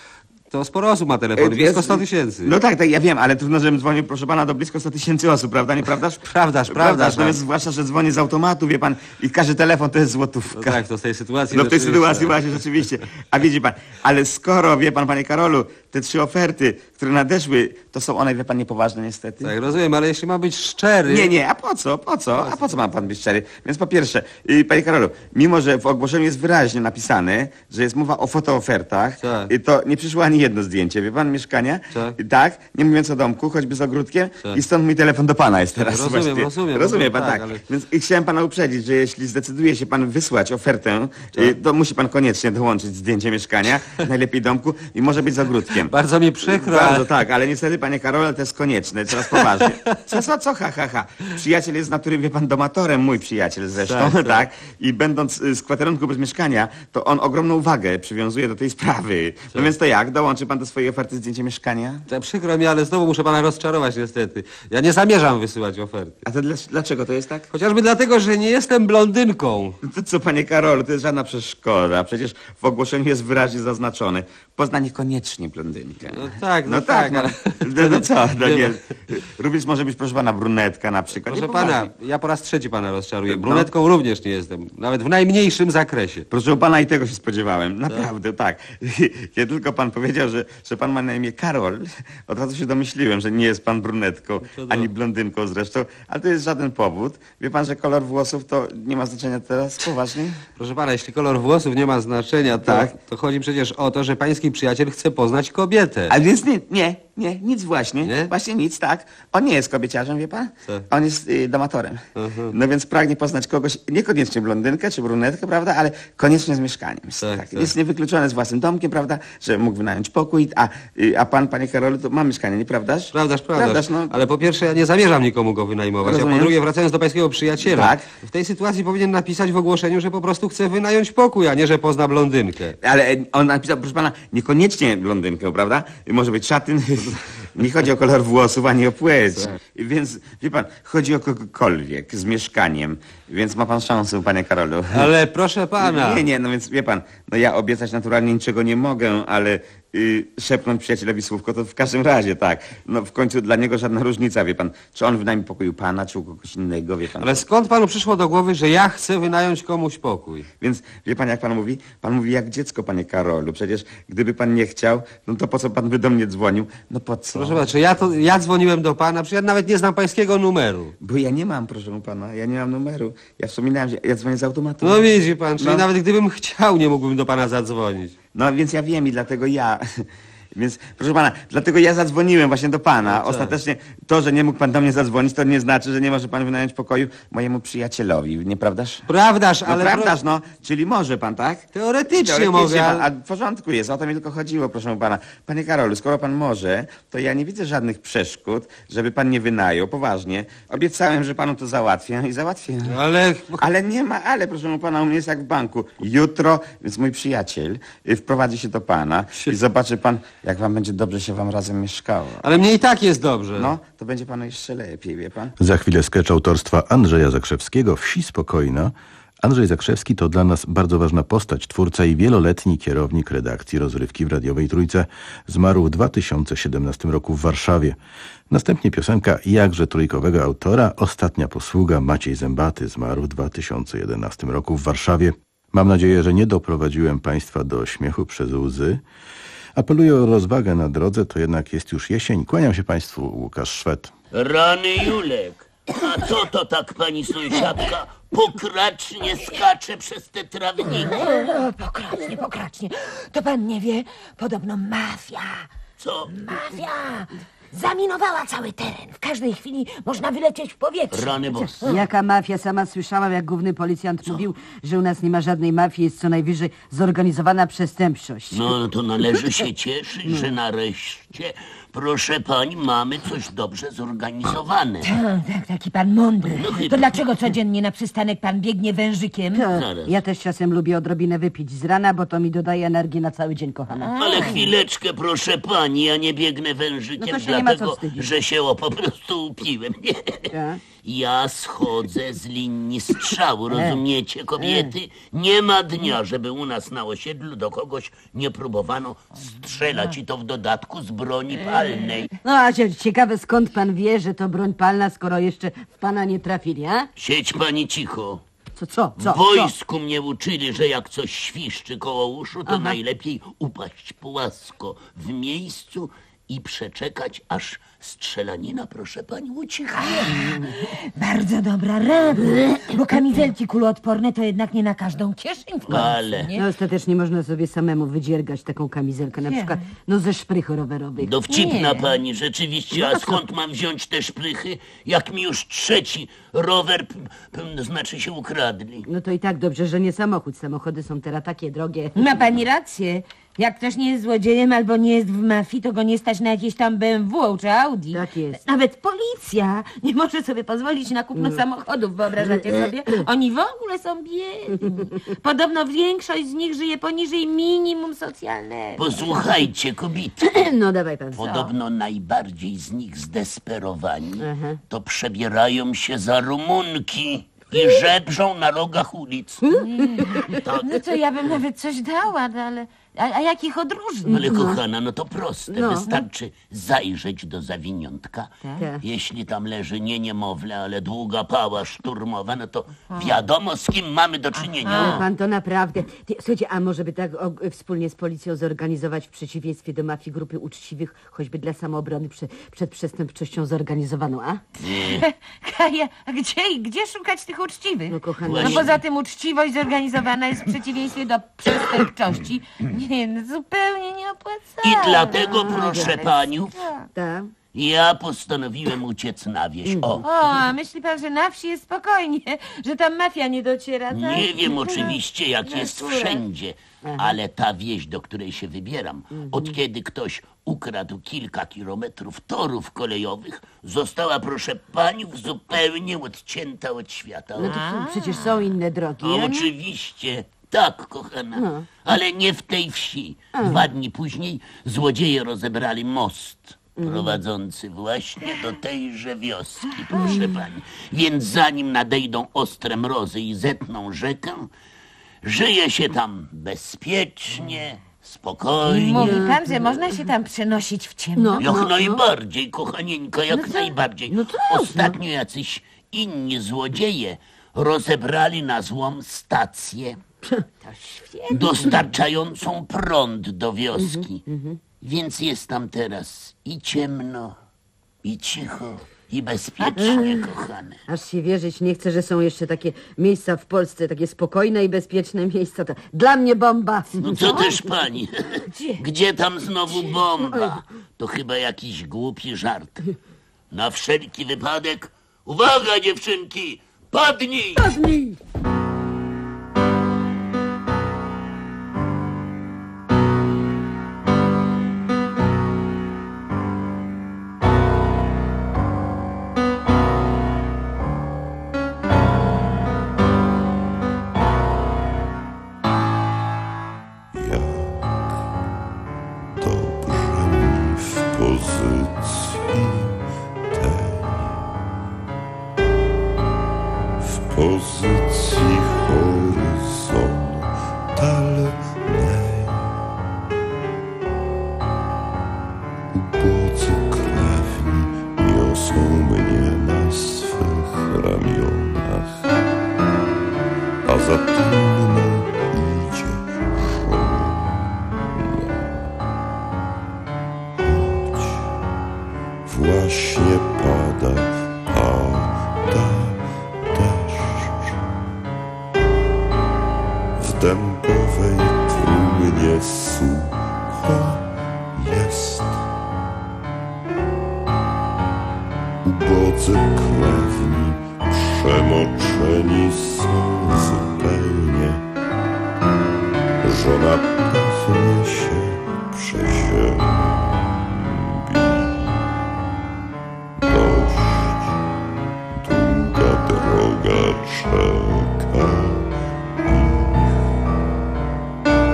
To sporo osób ma telefon, blisko sto tysięcy. No tak, tak, ja wiem, ale trudno, żebym dzwonił, proszę pana, do blisko sto tysięcy osób, prawda, nieprawdaż? Prawdaż, prawdaż. No więc zwłaszcza, że dzwonię z automatu, wie pan, i każdy telefon to jest złotówka. No tak, to z tej sytuacji No w tej sytuacji właśnie, rzeczywiście. A widzi pan, ale skoro, wie pan, panie Karolu, te trzy oferty, które nadeszły, to są one, wie pan, niepoważne niestety. Tak, rozumiem, ale jeśli ma być szczery... Nie, nie, a po co, po co, a po co ma pan być szczery? Więc po pierwsze, yy, panie Karolu, mimo że w ogłoszeniu jest wyraźnie napisane, że jest mowa o fotoofertach, tak. yy, to nie przyszło ani jedno zdjęcie, wie pan, mieszkania, tak, yy, tak nie mówiąc o domku, choćby z ogródkiem, tak. I stąd mój telefon do pana jest teraz. Rozumiem, właściwie. rozumiem. Rozumie pan, tak, tak. ale... Więc i chciałem pana uprzedzić, że jeśli zdecyduje się pan wysłać ofertę, tak. yy, to musi pan koniecznie dołączyć zdjęcie mieszkania, najlepiej domku i może być z ogródkiem. Bardzo mi przykro. Bardzo, ale... tak, ale niestety, panie Karol, to jest konieczne, coraz poważnie. Co, co, co, ha, ha, ha. Przyjaciel jest z natury, wie pan, domatorem, mój przyjaciel zresztą, tak, tak. tak. I będąc z kwateronku bez mieszkania, to on ogromną uwagę przywiązuje do tej sprawy. Tak. No więc to jak? Dołączy pan do swojej oferty zdjęcie mieszkania? Tak, przykro mi, ale znowu muszę pana rozczarować niestety. Ja nie zamierzam wysyłać oferty. A to dla, dlaczego to jest tak? Chociażby dlatego, że nie jestem blondynką. To co, panie Karolu, to jest żadna przeszkoda. Przecież w ogłoszeniu jest wyraźnie zaznaczone. Pozna niekoniecznie blondynkę. No tak, no, no tak, tak, ale... No, no co, no nie. Również może być, proszę pana, brunetka na przykład. Proszę pana, ja po raz trzeci pana rozczaruję. Brunetką no. również nie jestem. Nawet w najmniejszym zakresie. Proszę pana, i tego się spodziewałem. Naprawdę, tak. Kiedy tylko pan powiedział, że, że pan ma na imię Karol, od razu się domyśliłem, że nie jest pan brunetką, ani blondynką zresztą, ale to jest żaden powód. Wie pan, że kolor włosów to nie ma znaczenia teraz, poważnie? Proszę pana, jeśli kolor włosów nie ma znaczenia, to, tak. to chodzi przecież o to, że pański przyjaciel chce poznać kobietę. A więc nie, nie, nie, nic właśnie. Nie? Właśnie nic, tak. On nie jest kobieciarzem, wie pan? Co? On jest y, domatorem. Uh-huh. No więc pragnie poznać kogoś, niekoniecznie blondynkę czy brunetkę, prawda, ale koniecznie z mieszkaniem. Tak, tak. Tak. Jest niewykluczone z własnym domkiem, prawda, że mógł wynająć pokój, a, y, a pan, panie Karolu, to ma mieszkanie, nieprawdaż? Prawdaż, prawdaż. prawdaż no... Ale po pierwsze, ja nie zamierzam nikomu go wynajmować, Rozumiem. a po drugie, wracając do pańskiego przyjaciela, tak. w tej sytuacji powinien napisać w ogłoszeniu, że po prostu chce wynająć pokój, a nie, że pozna blondynkę. Ale on napisał, proszę pana, niekoniecznie blondynkę, prawda? Może być szatyn. Nie chodzi o kolor włosów, ani o płeć. Więc, wie pan, chodzi o kogokolwiek z mieszkaniem. Więc ma pan szansę, panie Karolu. Ale proszę pana. Nie, nie, no więc wie pan, no ja obiecać naturalnie niczego nie mogę, ale y, szepnąć przyjacielowi słówko to w każdym razie, tak. No w końcu dla niego żadna różnica, wie pan. Czy on wynajmie pokój u pana, czy u kogoś innego, wie pan. Ale skąd panu przyszło do głowy, że ja chcę wynająć komuś pokój? Więc, wie pan, jak pan mówi? Pan mówi jak dziecko, panie Karolu. Przecież gdyby pan nie chciał, no to po co pan by do mnie dzwonił? No po co? Proszę pana, czy ja, to, ja dzwoniłem do pana? Przecież ja nawet nie znam pańskiego numeru. Bo ja nie mam, proszę pana, ja nie mam numeru. Ja wspominałem, że ja dzwonię z automatu. No widzi pan, czyli no. nawet gdybym chciał, nie mógłbym do pana zadzwonić. No więc ja wiem i dlatego ja... Więc, proszę pana, dlatego ja zadzwoniłem właśnie do pana. No, ostatecznie to, że nie mógł pan do mnie zadzwonić, to nie znaczy, że nie może pan wynająć pokoju mojemu przyjacielowi, nieprawdaż? Prawdaż, no, ale... Prawdaż, no, czyli może pan, tak? Teoretycznie, Teoretycznie mogę, pan, a w porządku jest, o to mi tylko chodziło, proszę pana. Panie Karolu, skoro pan może, to ja nie widzę żadnych przeszkód, żeby pan nie wynajął, poważnie. Obiecałem, że panu to załatwię i załatwię. Ale... Ale nie ma, ale, proszę pana, u mnie jest jak w banku. Jutro, więc mój przyjaciel wprowadzi się do pana i zobaczy pan, jak wam będzie dobrze się wam razem mieszkało. Ale mnie i tak jest dobrze. No, to będzie panu jeszcze lepiej, wie pan? Za chwilę sketch autorstwa Andrzeja Zakrzewskiego, Wsi Spokojna. Andrzej Zakrzewski to dla nas bardzo ważna postać, twórca i wieloletni kierownik redakcji rozrywki w radiowej Trójce. Zmarł w dwa tysiące siedemnastym roku w Warszawie. Następnie piosenka jakże trójkowego autora, Ostatnia posługa, Maciej Zębaty. Zmarł w dwa tysiące jedenastym roku w Warszawie. Mam nadzieję, że nie doprowadziłem państwa do śmiechu przez łzy. Apeluję o rozwagę na drodze, to jednak jest już jesień. Kłaniam się państwu, Łukasz Szwed. Rany Julek, a co to tak pani sąsiadka pokracznie skacze przez te trawniki? O, pokracznie, pokracznie. To pan nie wie, podobno mafia. Co? Mafia zaminowała cały teren. W każdej chwili można wylecieć w powietrze. Rany bos. Jaka mafia? Sama słyszałam, jak główny policjant co? mówił, że u nas nie ma żadnej mafii, jest co najwyżej zorganizowana przestępczość. No to należy się cieszyć, no. że nareszcie, proszę pani, mamy coś dobrze zorganizowane. Tak, tak, taki pan mądry. No to dlaczego codziennie na przystanek pan biegnie wężykiem? Ja też czasem lubię odrobinę wypić z rana, bo to mi dodaje energii na cały dzień, kochana. Ale chwileczkę, proszę pani, ja nie biegnę wężykiem no to się dla nie ma co dlatego, wstydzić. że się o po prostu upiłem. Nie. Tak? Ja schodzę z linii strzału, rozumiecie, kobiety? Nie ma dnia, żeby u nas na osiedlu do kogoś nie próbowano strzelać i to w dodatku z broni palnej. No a cie- ciekawe, skąd pan wie, że to broń palna, skoro jeszcze w pana nie trafili, a? Siedź pani cicho. Co, co, co? W wojsku mnie uczyli, że jak coś świszczy koło uszu, to Aha. najlepiej upaść płasko w miejscu i przeczekać, aż strzelanina, proszę pani, ucichnie. Bardzo dobra rada, bo kamizelki kuloodporne to jednak nie na każdą kieszeń w końcu, Ale- nie? No ostatecznie można sobie samemu wydziergać taką kamizelkę, na Nie. przykład no ze szprych rowerowych. Dowcipna Nie. pani, rzeczywiście, No a to co? skąd mam wziąć te szprychy, jak mi już trzeci rower, p- p- znaczy się ukradli. No to i tak dobrze, że nie samochód. Samochody są teraz takie drogie. Ma pani rację. Jak ktoś nie jest złodziejem albo nie jest w mafii, to go nie stać na jakieś tam B M W czy Audi. Tak jest. Nawet policja nie może sobie pozwolić na kupno No. samochodów, wyobrażacie sobie? Oni w ogóle są biedni. Podobno większość z nich żyje poniżej minimum socjalnego. Posłuchajcie, kobiety. No dawaj pan. Podobno najbardziej z nich zdesperowani Aha. to przebierają się za Rumunki i żebrzą na rogach ulic. Tak. No to ja bym nawet coś dała, no ale... A, a jak ich odróżnić? Ale kochana, no to proste. No. Wystarczy zajrzeć do zawiniątka. Tak. Jeśli tam leży nie niemowlę, ale długa pała szturmowa, no to wiadomo, z kim mamy do czynienia. Ale pan to naprawdę... Ty, słuchajcie, a może by tak o, wspólnie z policją zorganizować w przeciwieństwie do mafii grupy uczciwych, choćby dla samoobrony prze, przed przestępczością zorganizowaną, a? Kaja, a gdzie, gdzie szukać tych uczciwych? No kochana... No Właśnie. poza tym uczciwość zorganizowana jest w przeciwieństwie do przestępczości. Nie, no zupełnie nieopłacalna. I dlatego, proszę paniów, Tak. ja postanowiłem uciec na wieś. O, O, a myśli pan, że na wsi jest spokojnie, że tam mafia nie dociera, tak? nie wiem oczywiście, jak No, jest skóra. wszędzie, ale ta wieś, do której się wybieram, od kiedy ktoś ukradł kilka kilometrów torów kolejowych, została, proszę paniów, zupełnie odcięta od świata. No to przecież są inne drogi. A a nie? oczywiście, tak, kochana, No. ale nie w tej wsi. Dwa dni później złodzieje rozebrali most prowadzący właśnie do tejże wioski, proszę pani. Więc zanim nadejdą ostre mrozy i zetną rzekę, żyje się tam bezpiecznie, spokojnie. Mówi pan, że można się tam przenosić w ciemno? Jak najbardziej, kochanieńka, jak najbardziej. no to Ostatnio jacyś inni złodzieje rozebrali na złą stację dostarczającą prąd do wioski. Więc jest tam teraz i ciemno, i cicho, i bezpiecznie, kochane. Aż się wierzyć nie chcę, że są jeszcze takie miejsca w Polsce, takie spokojne i bezpieczne miejsca. To dla mnie bomba. No co też pani? Gdzie tam znowu bomba? To chyba jakiś głupi żart. Na wszelki wypadek, uwaga dziewczynki, padnij! Padnij! Dobrze mi w pozycji tej, w pozycji horyzontalnej. Ubodzy krewni niosą mnie na swych ramionach, a za tym idzie żona. Właśnie pada, pada deszcz. W dębowej trumnie sucho jest. Ubodzy krewni przemoczeni są zupełnie. Żona pewnie się przeziębi. Długa droga czeka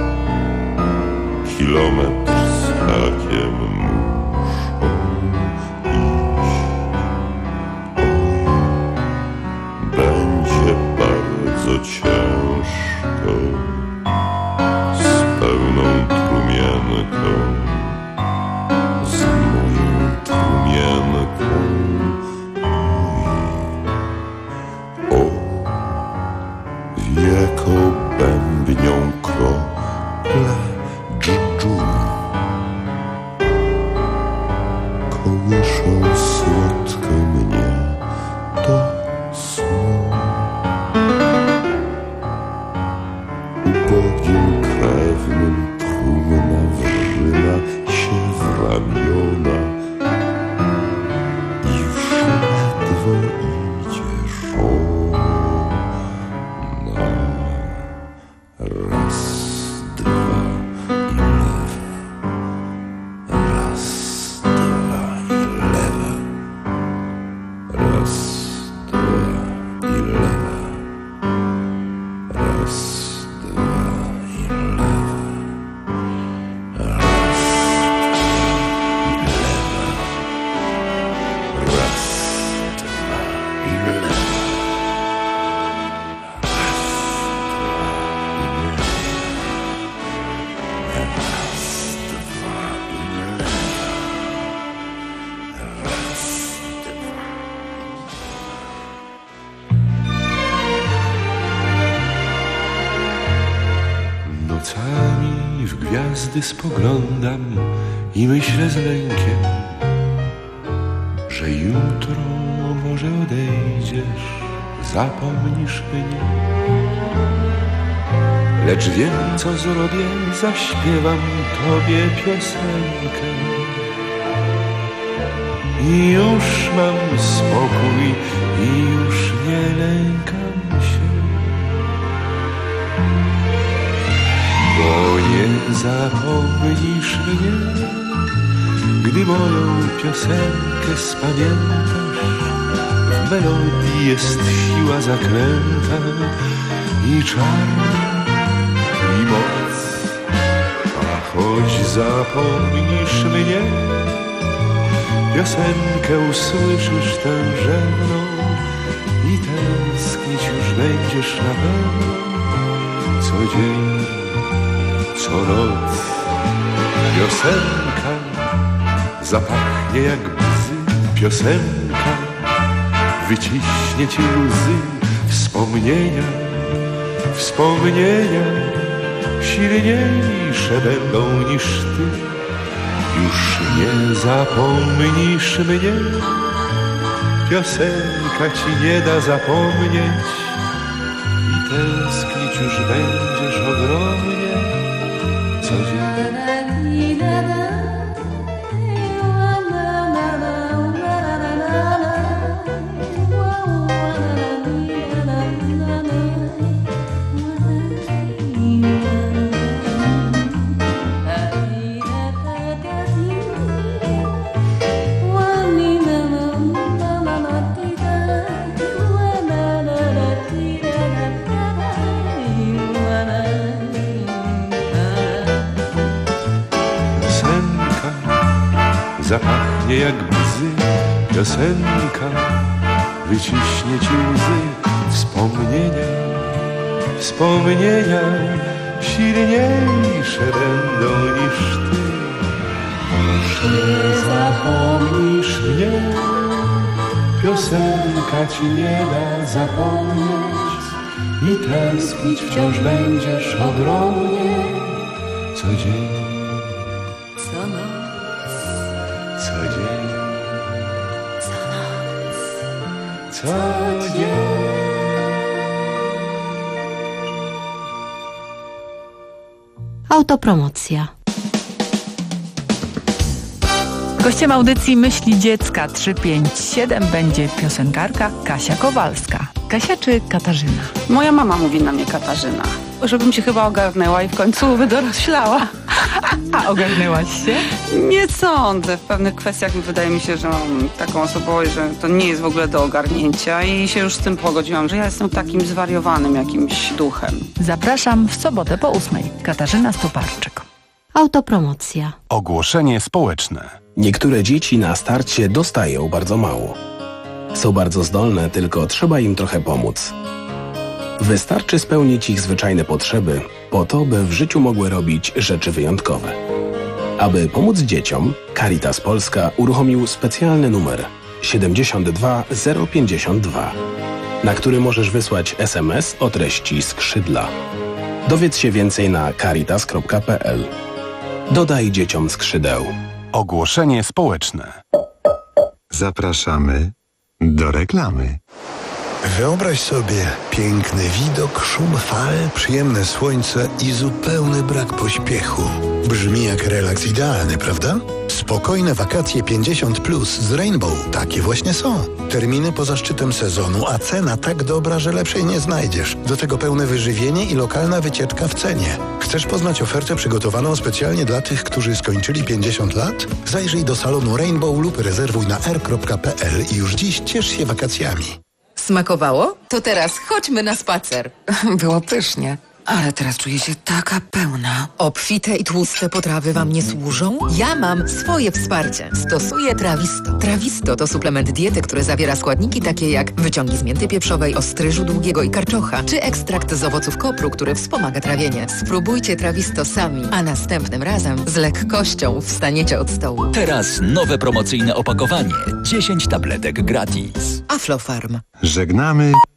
ich. Kilometr z hakiem muszą gwiazdy spoglądam i myślę z lękiem, że jutro może odejdziesz, zapomnisz mnie. Lecz wiem, co zrobię, zaśpiewam tobie piosenkę. I już mam spokój i już nie lękam się, bo nie zapomnisz mnie, gdy moją piosenkę spamiętasz. W melodii jest siła zaklęta i czar, i moc. A choć zapomnisz mnie, piosenkę usłyszysz tęże mną i tęsknić już będziesz na pewno co dzień, co noc. Piosenka zapachnie jak bzy, piosenka wyciśnie ci łzy. Wspomnienia, wspomnienia silniejsze będą niż ty. Już nie zapomnisz mnie, piosenka ci nie da zapomnieć i tęsknić już będziesz ogromnie co dzień. Zapachnie jak bzy, piosenka wyciśnie ci łzy. Wspomnienia, wspomnienia silniejsze będą niż ty. Już nie zapomnisz mnie, piosenka ci nie da zapomnieć i tęsknić wciąż będziesz ogromnie co dzień. Co noc, co dzień, co noc, co dzień. Autopromocja. Gościem audycji Myśli Dziecka trzy pięć siedem będzie piosenkarka Kasia Kowalska. Kasia czy Katarzyna? Moja mama mówi na mnie Katarzyna. Żebym się chyba ogarnęła i w końcu wydoroślała. A ogarnęłaś się? Nie sądzę. W pewnych kwestiach wydaje mi się, że mam taką osobowość, że to nie jest w ogóle do ogarnięcia i się już z tym pogodziłam, że ja jestem takim zwariowanym jakimś duchem. Zapraszam w sobotę po ósmej. Katarzyna Stoparczyk. Autopromocja. Ogłoszenie społeczne. Niektóre dzieci na starcie dostają bardzo mało. Są bardzo zdolne, tylko trzeba im trochę pomóc. Wystarczy spełnić ich zwyczajne potrzeby, po to, by w życiu mogły robić rzeczy wyjątkowe. Aby pomóc dzieciom, Caritas Polska uruchomił specjalny numer siedemdziesiąt dwa zero pięćdziesiąt dwa, na który możesz wysłać es em es o treści skrzydła. Dowiedz się więcej na caritas kropka p l. Dodaj dzieciom skrzydeł. Ogłoszenie społeczne. Zapraszamy do reklamy. Wyobraź sobie piękny widok, szum fal, przyjemne słońce i zupełny brak pośpiechu. Brzmi jak relaks idealny, prawda? Spokojne wakacje pięćdziesiąt plus z Rainbow. Takie właśnie są. Terminy poza szczytem sezonu, a cena tak dobra, że lepszej nie znajdziesz. Do tego pełne wyżywienie i lokalna wycieczka w cenie. Chcesz poznać ofertę przygotowaną specjalnie dla tych, którzy skończyli pięćdziesiąt lat? Zajrzyj do salonu Rainbow lub rezerwuj na r kropka p l i już dziś ciesz się wakacjami. Smakowało? To teraz chodźmy na spacer. Było pysznie, ale teraz czuję się taka pełna. Obfite i tłuste potrawy wam nie służą? Ja mam swoje wsparcie. Stosuję Trawisto. Trawisto to suplement diety, który zawiera składniki takie jak wyciągi z mięty pieprzowej, ostryżu długiego i karczocha, czy ekstrakt z owoców kopru, który wspomaga trawienie. Spróbujcie Trawisto sami, a następnym razem z lekkością wstaniecie od stołu. Teraz nowe promocyjne opakowanie. dziesięć tabletek gratis. Aflofarm. Żegnamy